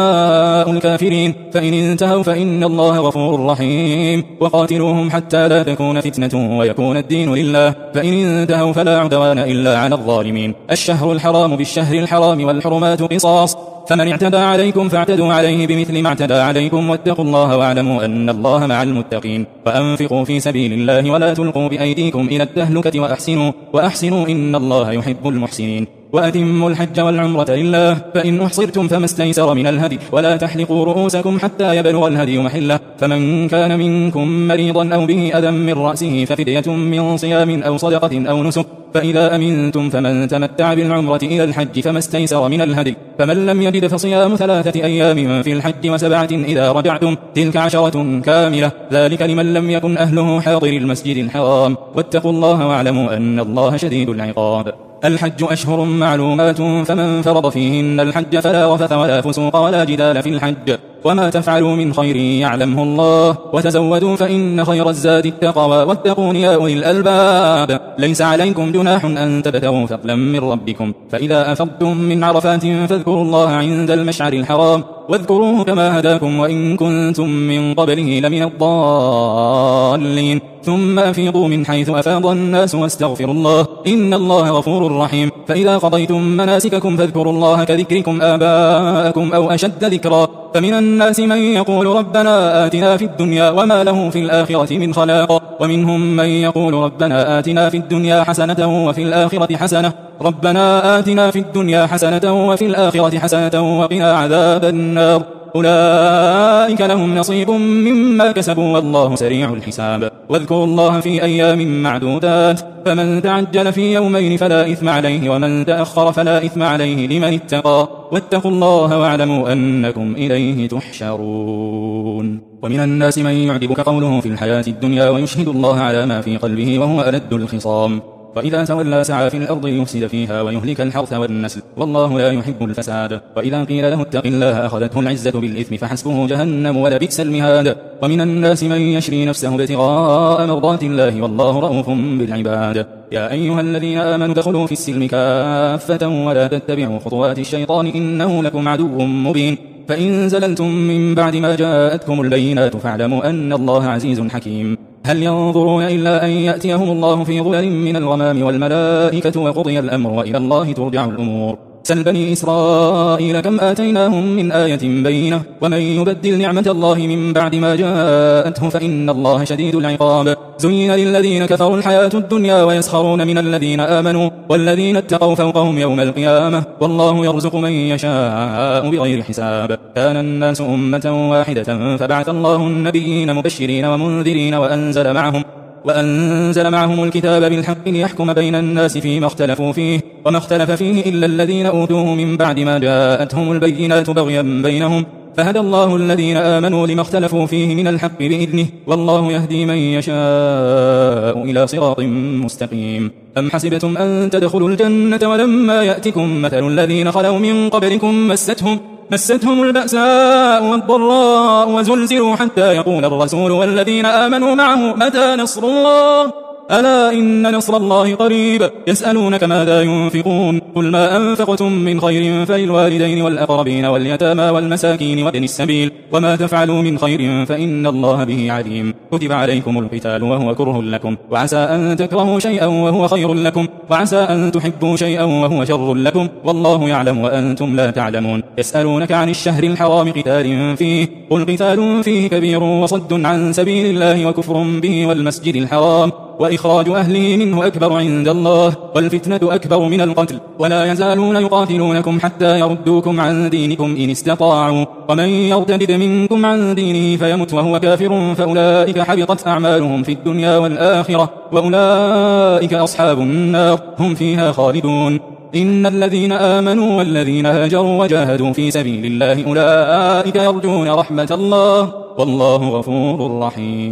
جزاء الكافرين فإن انتهوا فإن الله غفور رحيم. وقاتلوهم حتى لا تكون فتنة ويكون الدين لله فإن انتهوا فلا عدوان إلا على الظالمين. الشهر الحرام بالشهر الحرام والحرمات قصاص فمن اعتدى عليكم فاعتدوا عليه بمثل ما اعتدى عليكم واتقوا الله واعلموا أن الله مع المتقين. وأنفقوا في سبيل الله ولا تلقوا بأيديكم إلى التهلكة وأحسنوا وأحسنوا إن الله يحب المحسنين. وأتموا الحج والعمرة لله فإن أحصرتم فما استيسر من الهدي ولا تحلقوا رؤوسكم حتى يبلغ الهدي محله فمن كان منكم مريضا أو به أذى من رأسه ففدية من صيام أو صدقة أو نسك فإذا أمنتم فمن تمتع بالعمرة إلى الحج فما استيسر من الهدي فمن لم يجد فصيام ثلاثة أيام في الحج وسبعة إذا رجعتم تلك عشرة كاملة ذلك لمن لم يكن أهله حاضر المسجد الحرام واتقوا الله واعلموا أن الله شديد العقاب. الحج أشهر معلومات فمن فرض فيهن الحج فلا رفث ولا فسوق ولا جدال في الحج وما تفعلوا من خير يعلمه الله وتزودوا فإن خير الزاد التقوى واتقون يا أولي الألباب. ليس عليكم جناح أن تبتغوا فضلا من ربكم فإذا أفضتم من عرفات فاذكروا الله عند المشعر الحرام واذكروه كما هداكم وإن كنتم من قبله لمن الضالين ثم أفيضوا من حيث أفاض الناس واستغفروا الله إن الله غفور رحيم. فإذا قضيتم مناسككم فاذكروا الله كذكركم آباءكم أو أشد ذكرا فمن الناس من يقول ربنا آتنا في الدنيا وما له في الآخرة من خلاق ومنهم من يقول ربنا آتنا في الدنيا حسنة وفي الآخرة حسنة ربنا آتنا في الدنيا حسنة وفي الآخرة حسنة وقنا عذاب النار أولئك لهم نصيب مما كسبوا والله سريع الحساب. واذكروا الله في أيام معدودات فمن تعجل في يومين فلا إثم عليه ومن تأخر فلا إثم عليه لمن اتقى واتقوا الله واعلموا أنكم إليه تحشرون. ومن الناس من يعجبك قوله في الحياة الدنيا ويشهد الله على ما في قلبه وهو ألد الخصام وإذا تولى سعى في الأرض ليفسد فيها ويهلك الحرث والنسل والله لا يحب الفساد. وإذا قيل له اتق الله أخذته العزة بالإثم فحسبه جهنم ولبئس المهاد. ومن الناس من يشري نفسه ابتغاء مرضات الله والله رؤوف بالعباد. يا أيها الذين آمنوا ادخلوا في السلم كافة ولا تتبعوا خطوات الشيطان إنه لكم عدو مبين. فإن زللتم من بعد ما جاءتكم البينات فاعلموا أن الله عزيز حكيم. هل ينظرون إلا أن يأتيهم الله في ظلل من الغمام والملائكة وقضي الأمر وإلى الله ترجع الأمور. سل بني إسرائيل كم آتيناهم من آية بينة ومن يبدل نعمة الله من بعد ما جاءته فإن الله شديد العقاب زين للذين كفروا الحياة الدنيا ويسخرون من الذين آمنوا والذين اتقوا فوقهم يوم القيامة والله يرزق من يشاء بغير حساب كان الناس أمة واحدة فبعث الله النبيين مبشرين ومنذرين وأنزل معهم وأنزل معهم الكتاب بالحق ليحكم بين الناس فيما اختلفوا فيه وما اختلف فيه إلا الذين أوتوه من بعد ما جاءتهم البينات بغيا بينهم فهدى الله الذين آمنوا لما اختلفوا فيه من الحق بإذنه والله يهدي من يشاء إلى صراط مستقيم أم حسبتم أن تدخلوا الجنة ولما يأتكم مثل الذين خلوا من قبلكم مستهم مستهم البأساء والضراء وزلزلوا حتى يقول الرسول والذين آمنوا معه متى نصر الله ألا إن نصر الله قريب يسألونك ماذا ينفقون قل ما أنفقتم من خير فللوالدين والأقربين واليتامى والمساكين وابن السبيل وما تفعلوا من خير فإن الله به عليم كتب عليكم القتال وهو كره لكم وعسى أن تكرهوا شيئا وهو خير لكم وعسى أن تحبوا شيئا وهو شر لكم والله يعلم وأنتم لا تعلمون يسألونك عن الشهر الحرام قتال فيه قل قتال فيه كبير وصد عن سبيل الله وكفر به والمسجد الحرام وإخراج أهله منه أكبر عند الله والفتنة أكبر من القتل ولا يزالون يقاتلونكم حتى يردوكم عن دينكم إن استطاعوا ومن يرتد منكم عن دينه فيمت وهو كافر فأولئك حبطت أعمالهم في الدنيا والآخرة وأولئك أصحاب النار هم فيها خالدون إن الذين آمنوا والذين هاجروا وجاهدوا في سبيل الله أولئك يرجون رحمة الله والله غفور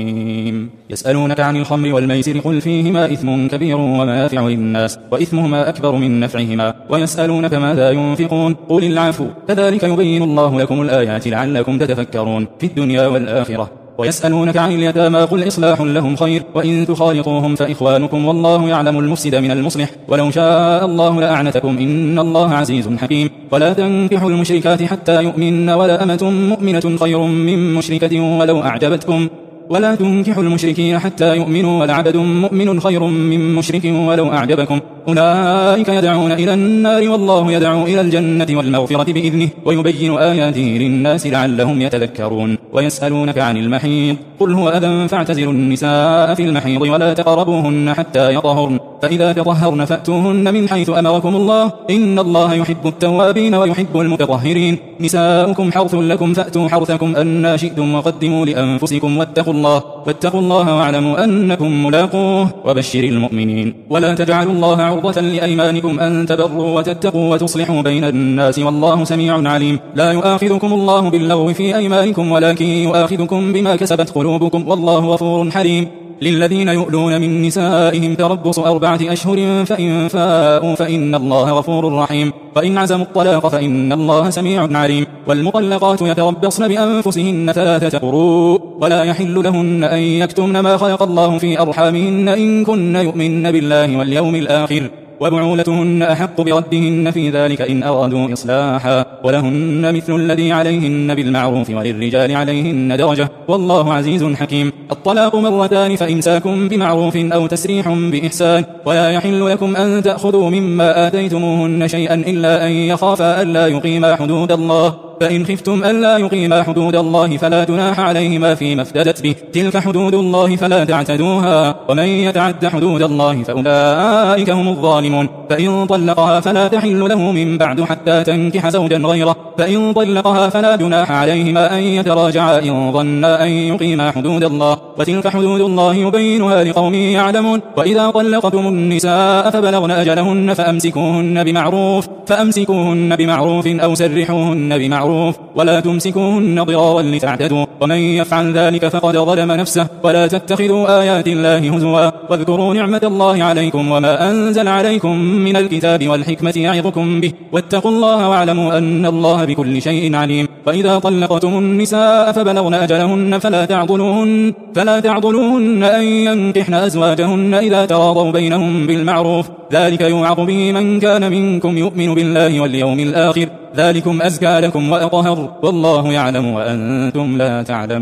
رحيم يسألونك عن الخمر والميسر قل فيهما إثم كبير ومنافع للناس وإثمهما أكبر من نفعهما ويسألونك ماذا ينفقون قل العفو كذلك يبين الله لكم الآيات لعلكم تتفكرون في الدنيا والآخرة ويسألونك عن اليتامى قل إصلاح لهم خير وإن تخالطوهم فإخوانكم والله يعلم المفسد من المصلح ولو شاء الله لأعنتكم إن الله عزيز حكيم ولا تنكحوا المشركات حتى يؤمن ولا أمة مؤمنة خير من مشركة ولو أعجبتكم ولا تنكحوا المشركين حتى يؤمنوا ولعبد مؤمن خير من مشرك ولو أعجبكم أولئك يدعون إلى النار والله يدعو إلى الجنة والمغفرة بإذنه ويبين آياته للناس لعلهم يتذكرون ويسألونك عن المحيض قل هو أذى فاعتزلوا النساء في المحيض ولا تقربوهن حتى يطهرن فإذا تطهرن فأتوهن من حيث أمركم الله إن الله يحب التوابين ويحب المتطهرين نساؤكم حرث لكم فأتوا حرثكم أن شئتم وقدموا لأنفسكم واتقوا الله واتقوا الله واعلموا أنكم ملاقوه وبشر المؤمنين ولا تجعلوا الله عرضة لأيمانكم أن تبروا وتتقوا وتصلحوا بين الناس والله سميع عليم لا يؤاخذكم الله باللغو في أيمانكم ولكن يؤاخذكم بما كسبت قلوبكم والله غفور حليم للذين يؤلون من نسائهم تربص أربعة أشهر فإن فاءوا فإن الله غفور رحيم وإن عزموا الطلاق فإن الله سميع عليم والمطلقات يتربصن بأنفسهن ثلاثة قروء ولا يحل لهن أن يكتمن ما خلق الله في أرحامهن إن كن يؤمن بالله واليوم الآخر وبعولتهن أحق بردهن في ذلك إن أرادوا إصلاحا ولهن مثل الذي عليهن بالمعروف وللرجال عليهن درجة والله عزيز حكيم الطلاق مرتان فإمساكم بمعروف أو تسريح بإحسان ولا يحل لكم أن تأخذوا مما آتيتموهن شيئا إلا أن يخافا ألا يقيما حدود الله فإن خفتم ألا يقيما حدود الله فلا جناح عليهما فيما افتدت به تلك حدود الله فلا تعتدوها ومن يتعد حدود الله فأولئك هم الظالمون فإن طلقها فلا تحل له من بعد حتى تنكح زوجا غيره فإن طلقها فلا جناح عليهما أن يتراجعا إن ظنا أن يقيما حدود الله وتلك حدود الله يبينها لقوم يعلمون وإذا طلقتم النساء فبلغن أجلهن فأمسكوهن بمعروف فأمسكوهن بمعروف أو سرحوهن بمعروف ولا تمسكوهن ضرارا لتعتدوا ومن يفعل ذلك فقد ظلم نفسه ولا تتخذوا آيات الله هزوا واذكروا نعمة الله عليكم وما أنزل عليكم من الكتاب والحكمة يعظكم به واتقوا الله واعلموا أن الله بكل شيء عليم وإذا طلقتم النساء فبلغن أجلهن فلا تعضلوهن فلا تعضلوهن أن ينكحن أزواجهن إذا تراضوا بينهم بالمعروف ذلك يوعظ به من كان منكم يؤمن بالله واليوم الآخر ذلكم أزكى لكم وأطهر والله يعلم وأنتم لا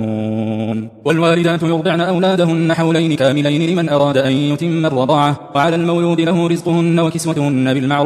تعلمون والوالدات يرضعن أولادهن حولين كاملين لمن أراد أن يتم الرضاعة وعلى المولود له رزقهن وكسوتهن بالمعروف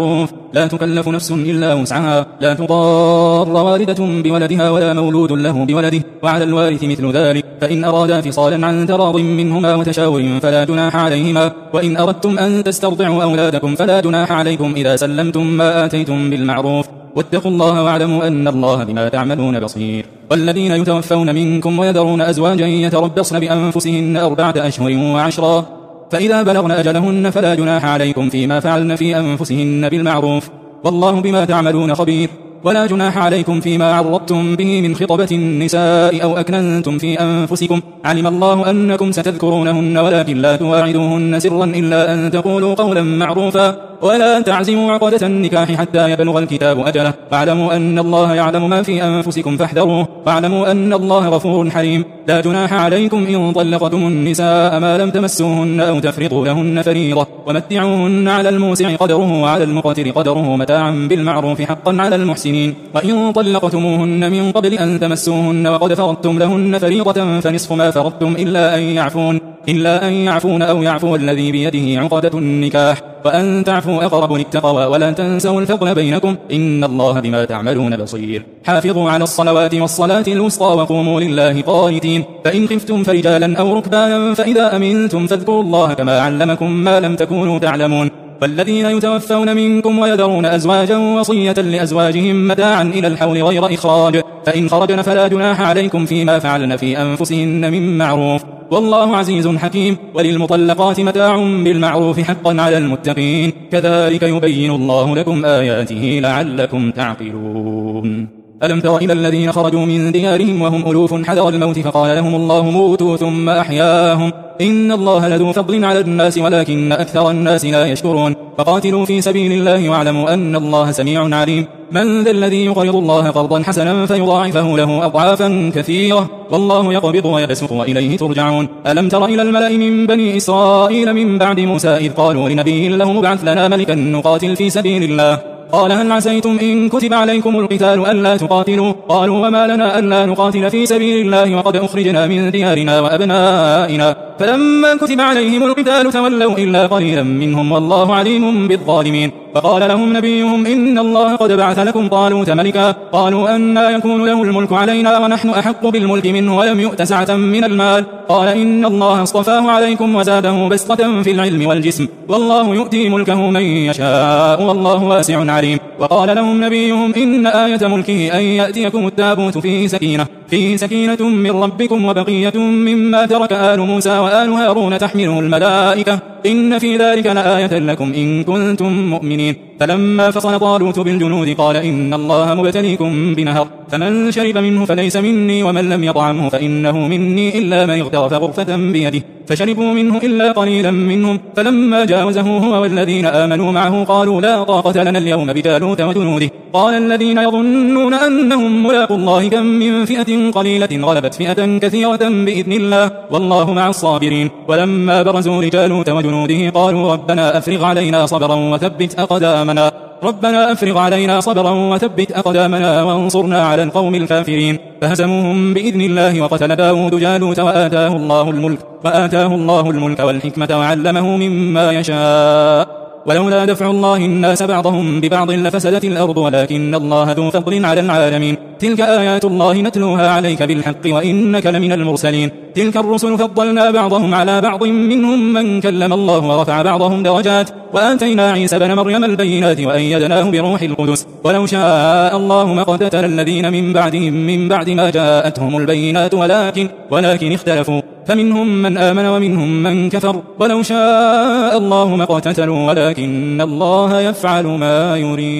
لا تكلف نفس إلا وسعها، لا تضار والدة بولدها ولا مولود له بولده، وعلى الوارث مثل ذلك، فإن أرادا فصالا عن تراض منهما وتشاور فلا جناح عليهما، وإن أردتم أن تسترضعوا أولادكم فلا جناح عليكم إذا سلمتم ما آتيتم بالمعروف، واتقوا الله واعلموا أن الله بما تعملون بصير. والذين يتوفون منكم ويذرون أزواجا يتربصن بأنفسهن أربعة أشهر وعشرا، فإذا بلغن أجلهن فلا جناح عليكم فيما فعلن في أنفسهن بالمعروف، والله بما تعملون خبير. ولا جناح عليكم فيما عرضتم به من خطبة النساء أو أكننتم في أنفسكم، علم الله أنكم ستذكرونهن ولكن لا تواعدوهن سرا إلا أن تقولوا قولا معروفا، ولا تعزموا عقدة النكاح حتى يبلغ الكتاب أجله، واعلموا أن الله يعلم ما في أنفسكم فاحذروه، واعلموا أن الله غفور حليم. لا جناح عليكم إن طلقتم النساء ما لم تمسوهن أو تفرضوا لهن فريضة، ومتعوهن على الموسع قدره وعلى المقتر قدره متاعا بالمعروف حقا على المحسنين. وإن طلقتموهن من قبل أن تمسوهن وقد فرضتم لهن فريضة فنصف ما فرضتم إلا أن يعفون إلا أن يعفون أو يعفو الذي بيده عقدة النكاح، وأن تعفوا أقرب للتقوى، ولا تنسوا الفضل بينكم، إن الله بما تعملون بصير. حافظوا على الصلوات والصلاة الوسطى وقوموا لله قانتين، فإن خفتم فرجالا أو ركبانا فإذا أمنتم فاذكروا الله كما علمكم ما لم تكونوا تعلمون. والذين يتوفون منكم ويذرون أزواجا وصية لأزواجهم متاعا إلى الحول غير إخراج، فإن خرجن فلا جناح عليكم فيما فعلن في أنفسهن من معروف، والله عزيز حكيم. وللمطلقات متاع بالمعروف حقا على المتقين، كذلك يبين الله لكم آياته لعلكم تعقلون. ألم تر إلى الذين خرجوا من ديارهم وهم ألوف حذر الموت فقال لهم الله موتوا ثم أحياهم، إن الله لذو فضل على الناس ولكن أكثر الناس لا يشكرون. فقاتلوا في سبيل الله واعلموا أن الله سميع عليم. من ذا الذي يقرض الله قرضا حسنا فيضاعفه له أضعافا كثيرة، والله يقبض ويبسط وإليه ترجعون. ألم تر إلى الملأ من بني إسرائيل من بعد موسى إذ قالوا لنبي له ابعث لنا ملكا نقاتل في سبيل الله، قال هل عسيتم إن كتب عليكم القتال ألا تقاتلوا، قالوا وما لنا ألا نقاتل في سبيل الله وقد أخرجنا من ديارنا وأبنائنا، فلما كتب عليهم القتال تولوا إلا قليلا منهم والله عليم بالظالمين. فقال لهم نبيهم إن الله قد بعث لكم طالوت ملكا، قالوا أنى يكون له الملك علينا ونحن أحق بالملك منه ولم يؤت سعة من المال، قال إن الله اصطفاه عليكم وزاده بسطة في العلم والجسم، والله يؤتي ملكه من يشاء والله واسع عليم. وقال لهم نبيهم إن آية ملكه أن يأتيكم التابوت فيه سكينة فيه سكينة من ربكم وبقية مما ترك آل موسى وآل هارون تحمله الملائكة، إن في ذلك لآية لكم إن كنتم مؤمنين. فلما فصل طالوت بالجنود قال إن الله مبتليكم بنهر، فمن شرب منه فليس مني ومن لم يطعمه فإنه مني إلا من اغترف غرفة بيده، فشربوا منه إلا قليلا منهم. فلما جاوزه هو والذين آمنوا معه قالوا لا طاقة لنا اليوم بجالوت وجنوده، قال الذين يظنون أنهم ملاقوا الله كم من فئة قليلة غلبت فئة كثيرة بإذن الله والله مع الصابرين. ولما برزوا لجالوت وجنوده قالوا ربنا أفرغ علينا صبرا وثبت أقدامنا ربنا أفرغ علينا صبرا وثبت أقدامنا وانصرنا على القوم الكافرين، فهزموهم بإذن الله. وقتل داود جالوت وآتاه الله الملك وآتاه الله الملك والحكمة وعلمه مما يشاء. ولولا دفع الله الناس بعضهم ببعض لفسدت الأرض ولكن الله ذو فضل على العالمين. تلك آيات الله نتلوها عليك بالحق وإنك لمن المرسلين. تلك الرسل فضلنا بعضهم على بعض منهم من كلم الله ورفع بعضهم درجات، وآتينا عيسى بن مريم البينات وأيدناه بروح القدس. ولو شاء الله ما اقتتل الذين من بعدهم من بعد ما جاءتهم البينات ولكن, ولكن اختلفوا فمنهم من آمن ومنهم من كفر. ولو شاء الله ما اقتتلوا ولكن الله يفعل ما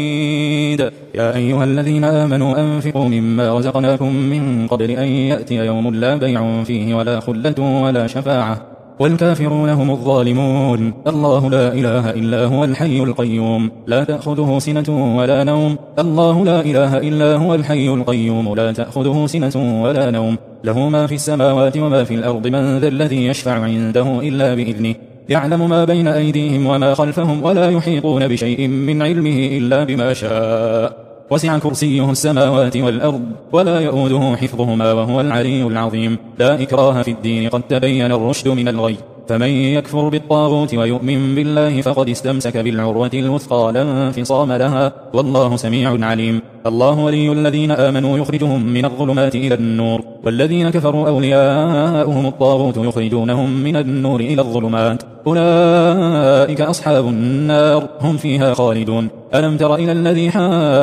يريد. يا أيها الذين آمنوا أنفقوا مما رزقناكم من قبل أن يأتي يوم لا بيع فيه ولا خلة ولا شفاعة والكافرون هم الظالمون. الله لا إله إلا هو الحي القيوم لا تأخذه سنة ولا نوم. الله لا إله إلا هو الحي القيوم لا تأخذه سنة ولا نوم. له ما في السماوات وما في الأرض. من ذا الذي يشفع عنده إلا بإذنه. يعلم ما بين أيديهم وما خلفهم ولا يحيطون بشيء من علمه إلا بما شاء. وسع كرسيه السماوات والأرض ولا يؤوده حفظهما وهو العلي العظيم. لا إكراه في الدين قد تبين الرشد من الغي فمن يكفر بالطاغوت ويؤمن بالله فقد استمسك بالعروة الوثقى لا انفصام لها والله سميع عليم. الله ولي الذين آمنوا يخرجهم من الظلمات إلى النور والذين كفروا أولياؤهم الطاغوت يخرجونهم من النور إلى الظلمات أولئك أصحاب النار هم فيها خالدون. ألم تر إلى الذي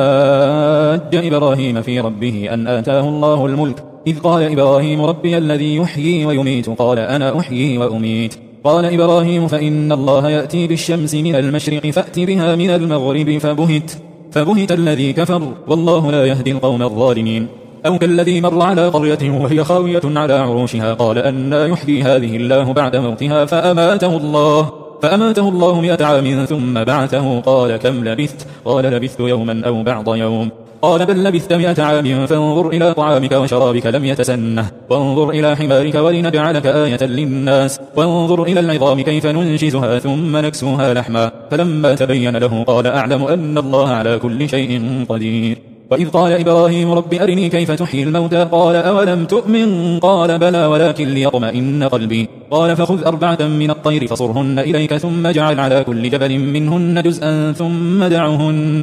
حاج إبراهيم في ربه أن آتاه الله الملك إذ قال إبراهيم ربي الذي يحيي ويميت قال أنا أحيي وأميت قال إبراهيم فإن الله يأتي بالشمس من المشرق فأت بها من المغرب فبهت فبهت الذي كفر والله لا يهدي القوم الظالمين. أو كالذي مر على قرية وهي خاوية على عروشها قال أنى يحيي هذه الله بعد موتها فأماته الله فأماته الله مئة عام ثم بعثه قال كم لبثت قال لبثت يوما أو بعض يوم قال بل لبثت مئة عام فانظر إلى طعامك وشرابك لم يتسنه وانظر إلى حمارك ولنجعلك آية للناس وانظر إلى العظام كيف ننشزها ثم نكسوها لحما فلما تبين له قال أعلم أن الله على كل شيء قدير. وإذ قال إبراهيم رب أرني كيف تحيي الموتى قال أولم تؤمن قال بلى ولكن ليطمئن قلبي قال فخذ أربعة من الطير فصرهن إليك ثم اجعل على كل جبل منهن جزءا ثم دعهن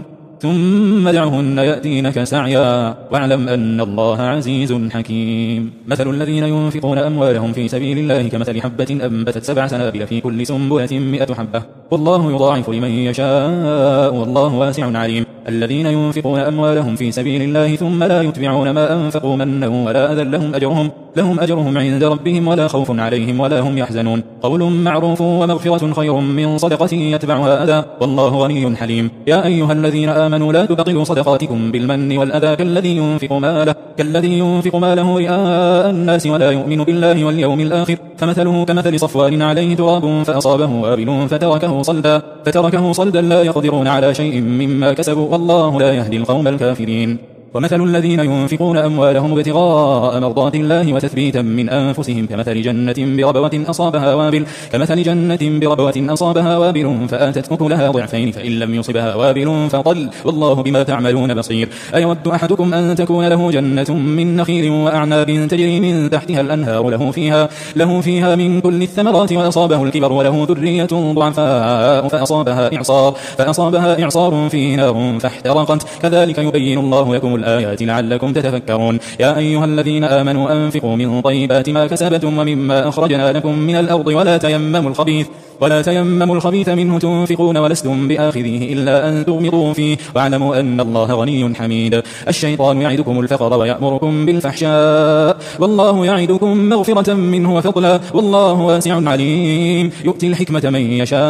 ثم دعهن يأتينك سعيا واعلم أن الله عزيز حكيم. مثل الذين ينفقون أموالهم في سبيل الله كمثل حبة أنبتت سبع سنابل في كل سنبلة مئة حبة والله يضاعف لمن يشاء والله واسع عليم. الذين ينفقون أموالهم في سبيل الله ثم لا يتبعون ما أنفقوا منا ولا أذى لهم أجرهم لهم أجرهم عند ربهم ولا خوف عليهم ولا هم يحزنون. قول معروف ومغفرة خير من صدقة يتبعها أذى والله غني حليم. يا أيها الذين آمنوا لا تبطلوا صدقاتكم بالمن والأذى كالذي ينفق ماله كالذي ينفق ماله رئاء الناس ولا يؤمن بالله واليوم الآخر فمثله كمثل صفوان عليه تراب فأصابه وابل فتركه صلدا فتركه صلدا لا يقدرون على شيء مما كسبوا والله لا يهدي القوم الكافرين. ومثل الذين ينفقون أموالهم ابتغاء مرضات الله وتثبيتا من أنفسهم كمثل جنة بربوة أصابها وابل كمثل جنة بربوة أصابها وابل فآتت أكلها ضعفين فإن لم يصبها وابل فطل والله بما تعملون بصير. أيود أحدكم أن تكون له جنة من نخيل وأعناب تجري من تحتها الأنهار له فيها له فيها من كل الثمرات وأصابه الكبر وله ذرية ضعفاء فأصابها إعصار فأصابها إعصار في نار فاحترقت كذلك يبين الله لكم الآيات لعلكم تتفكرون. يا أيها الذين آمنوا أنفقوا من طيبات ما كسبتم ومما أخرجنا لكم من الأرض ولا تيمموا الخبيث ولا تيمموا الخبيث منه تنفقون ولستم بآخذيه إلا أن تغمضوا فيه واعلموا أن الله غني حميد. الشيطان يعدكم الفقر ويأمركم بالفحشاء والله يعدكم مغفرة منه وفضلا والله واسع عليم. يؤتي الحكمة من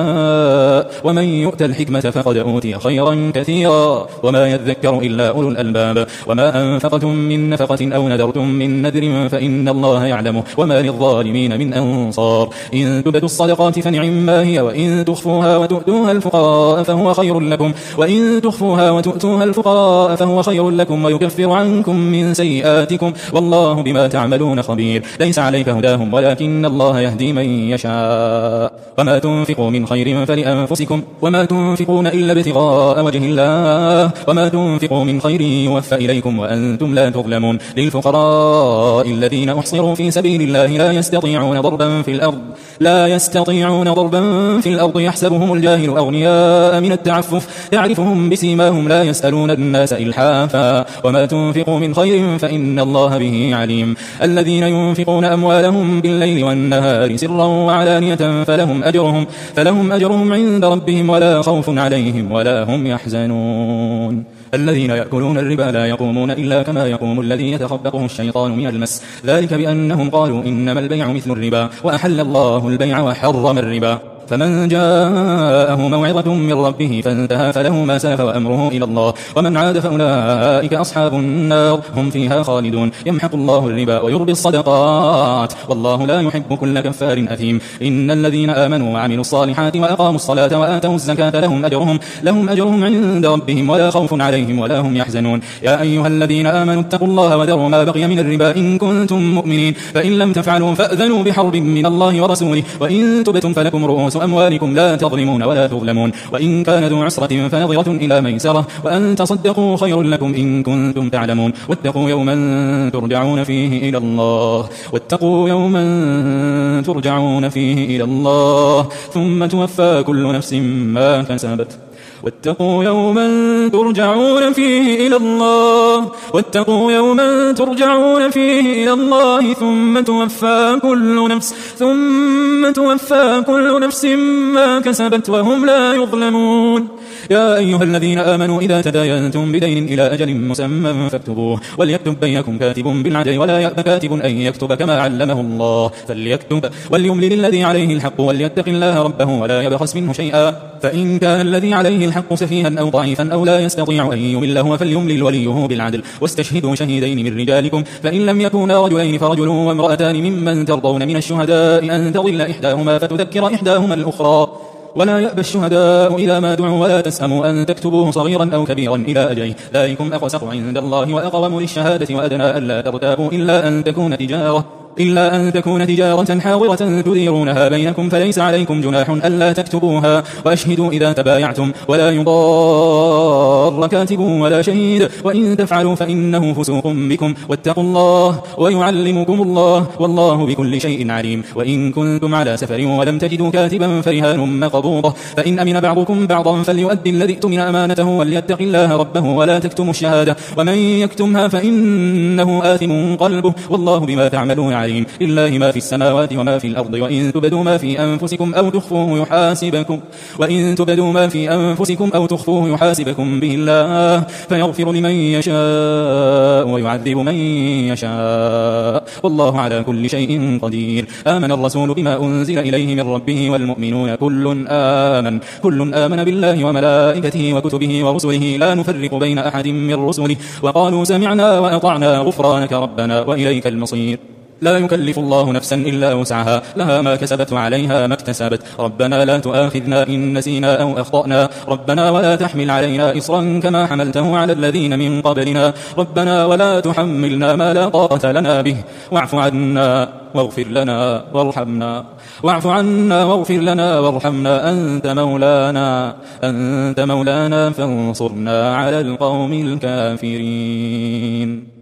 يشاء ومن يؤت الحكمة فقد أوتي خيرا كثيرا وما يذكر إلا أولو الألباب. وما أنفقتم من نفقة أو نذرتم من نذر فإن الله يعلمه وما للظالمين من أنصار. إن تبدوا الصدقات فنعم ما هي وإن تخفوها وتؤتوها الفقراء فهو خير لكم وإن تخفوها وتؤتوها الفقراء فهو خير لكم ويكفر عنكم من سيئاتكم والله بما تعملون خبير. ليس عليك هداهم ولكن الله يهدي من يشاء. وما تنفقوا من خير فلأنفسكم وما تنفقون إلا ابتغاء وجه الله وما تنفقوا من خير يوفى إليكم وأنتم لا تظلمون. للفقراء الذين أحصروا في سبيل الله لا يستطيعون ضربا في الأرض لا يستطيعون ضربا في الأرض يحسبهم الجاهل أغنياء من التعفف يعرفهم بسيماهم لا يسألون الناس إلحافا وما تنفقوا من خير فإن الله به عليم. الذين ينفقون أموالهم بالليل والنهار سرا وعلانية فلهم أجرهم فلهم أجرهم عند ربهم ولا خوف عليهم ولا هم يحزنون. الذين يأكلون الربا لا يقومون إلا كما يقوم الذي يتخبطه الشيطان من المس ذلك بأنهم قالوا إنما البيع مثل الربا وأحل الله البيع وحرم الربا. فمن جاءه موعظة من ربه فانتهى فله ما سلف وأمره إلى الله ومن عاد فأولئك أصحاب النار هم فيها خالدون. يمحق الله الربا ويربي الصدقات والله لا يحب كل كفار أثيم. إن الذين آمنوا وعملوا الصالحات وأقاموا الصلاة وآتوا الزكاة لهم أجرهم لهم أجرهم عند ربهم ولا خوف عليهم ولا هم يحزنون. يا أيها الذين آمنوا اتقوا الله وذروا ما بقي من الربا إن كنتم مؤمنين فإن لم تفعلوا فأذنوا بحرب من الله ورسوله وإن تبتم فلكم رؤوس رؤوس أموالكم لا تظلمون ولا تظلمون، وإن كان ذو عسرة فنظرة إلى ميسرة، وأن تصدقوا خير لكم إن كنتم تعلمون. واتقوا يوما ترجعون فيه إلى الله واتقوا يوما ترجعون فيه إلى الله ثم توفى كل نفس ما كسبت واتقوا يوما ترجعون فيه إلى الله واتقوا يوما ترجعون فيه إلى الله ثم توفى كل نفس ثم توفى كل نفس ما كسبت وهم لا يظلمون. يا أيها الذين آمنوا إذا تداينتم بدين إلى أجل مسمى فاكتبوه وليكتب بينكم كاتب بالعدل ولا يأب كاتب أن يكتب كما علمه الله فليكتب وليملل الذي عليه الحق وليتق الله ربه ولا يبخس منه شيئا، فإن كان الذي عليه الحق سفيها أو ضعيفا أو لا يستطيع أن يمل هو فليملل وليه بالعدل واستشهدوا شهيدين من رجالكم، فإن لم يكونا رجلين فرجل وامرأتان ممن ترضون من الشهداء أن تضل إحداهما فتذكر إحداهما الأخرى، ولا يأبى الشهداء إذا ما دعوا ولا تسأموا أن تكتبوه صغيرا أو كبيرا إلى أجله ذلكم أقسط عند الله وأقوم للشهادة وأدنى ألا ترتابوا إلا أن تكون تجارة إلا أن تكون تجارة حاضرة تديرونها بينكم فليس عليكم جناح ألا تكتبوها، وأشهدوا إذا تبايعتم ولا يضار كاتب ولا شهيد، وإن تفعلوا فإنه فسوق بكم واتقوا الله ويعلمكم الله والله بكل شيء عليم. وإن كنتم على سفر ولم تجدوا كاتبا فرهان مقبوضة، فإن أمن بعضكم بعضا فليؤدي الذي اؤتمن أمانته وليتق الله ربه ولا تكتموا الشهادة ومن يكتمها فإنه آثم قلبه والله بما تعملون عليم. لله ما في السماوات وما في الأرض، وإن تبدوا ما في أنفسكم أو تخفوه يحاسبكم وإن تبدوا ما في أنفسكم أو تخفوه يحاسبكم به الله فيغفر لمن يشاء ويعذب من يشاء والله على كل شيء قدير. آمن الرسول بما أنزل إليه من ربه والمؤمنون كل آمن كل آمن بالله وملائكته وكتبه ورسله لا نفرق بين أحد من رسله وقالوا سمعنا وأطعنا غفرانك ربنا وإليك المصير. لا يكلف الله نفسا إلا وسعها لها ما كسبت وعليها ما اكتسبت ربنا لا تؤاخذنا إن نسينا أو أخطأنا ربنا ولا تحمل علينا إصرا كما حملته على الذين من قبلنا ربنا ولا تحملنا ما لا طاقة لنا به واعف عنا واغفر لنا وارحمنا واعف عنا واغفر لنا وارحمنا أنت مولانا أنت مولانا فانصرنا على القوم الكافرين.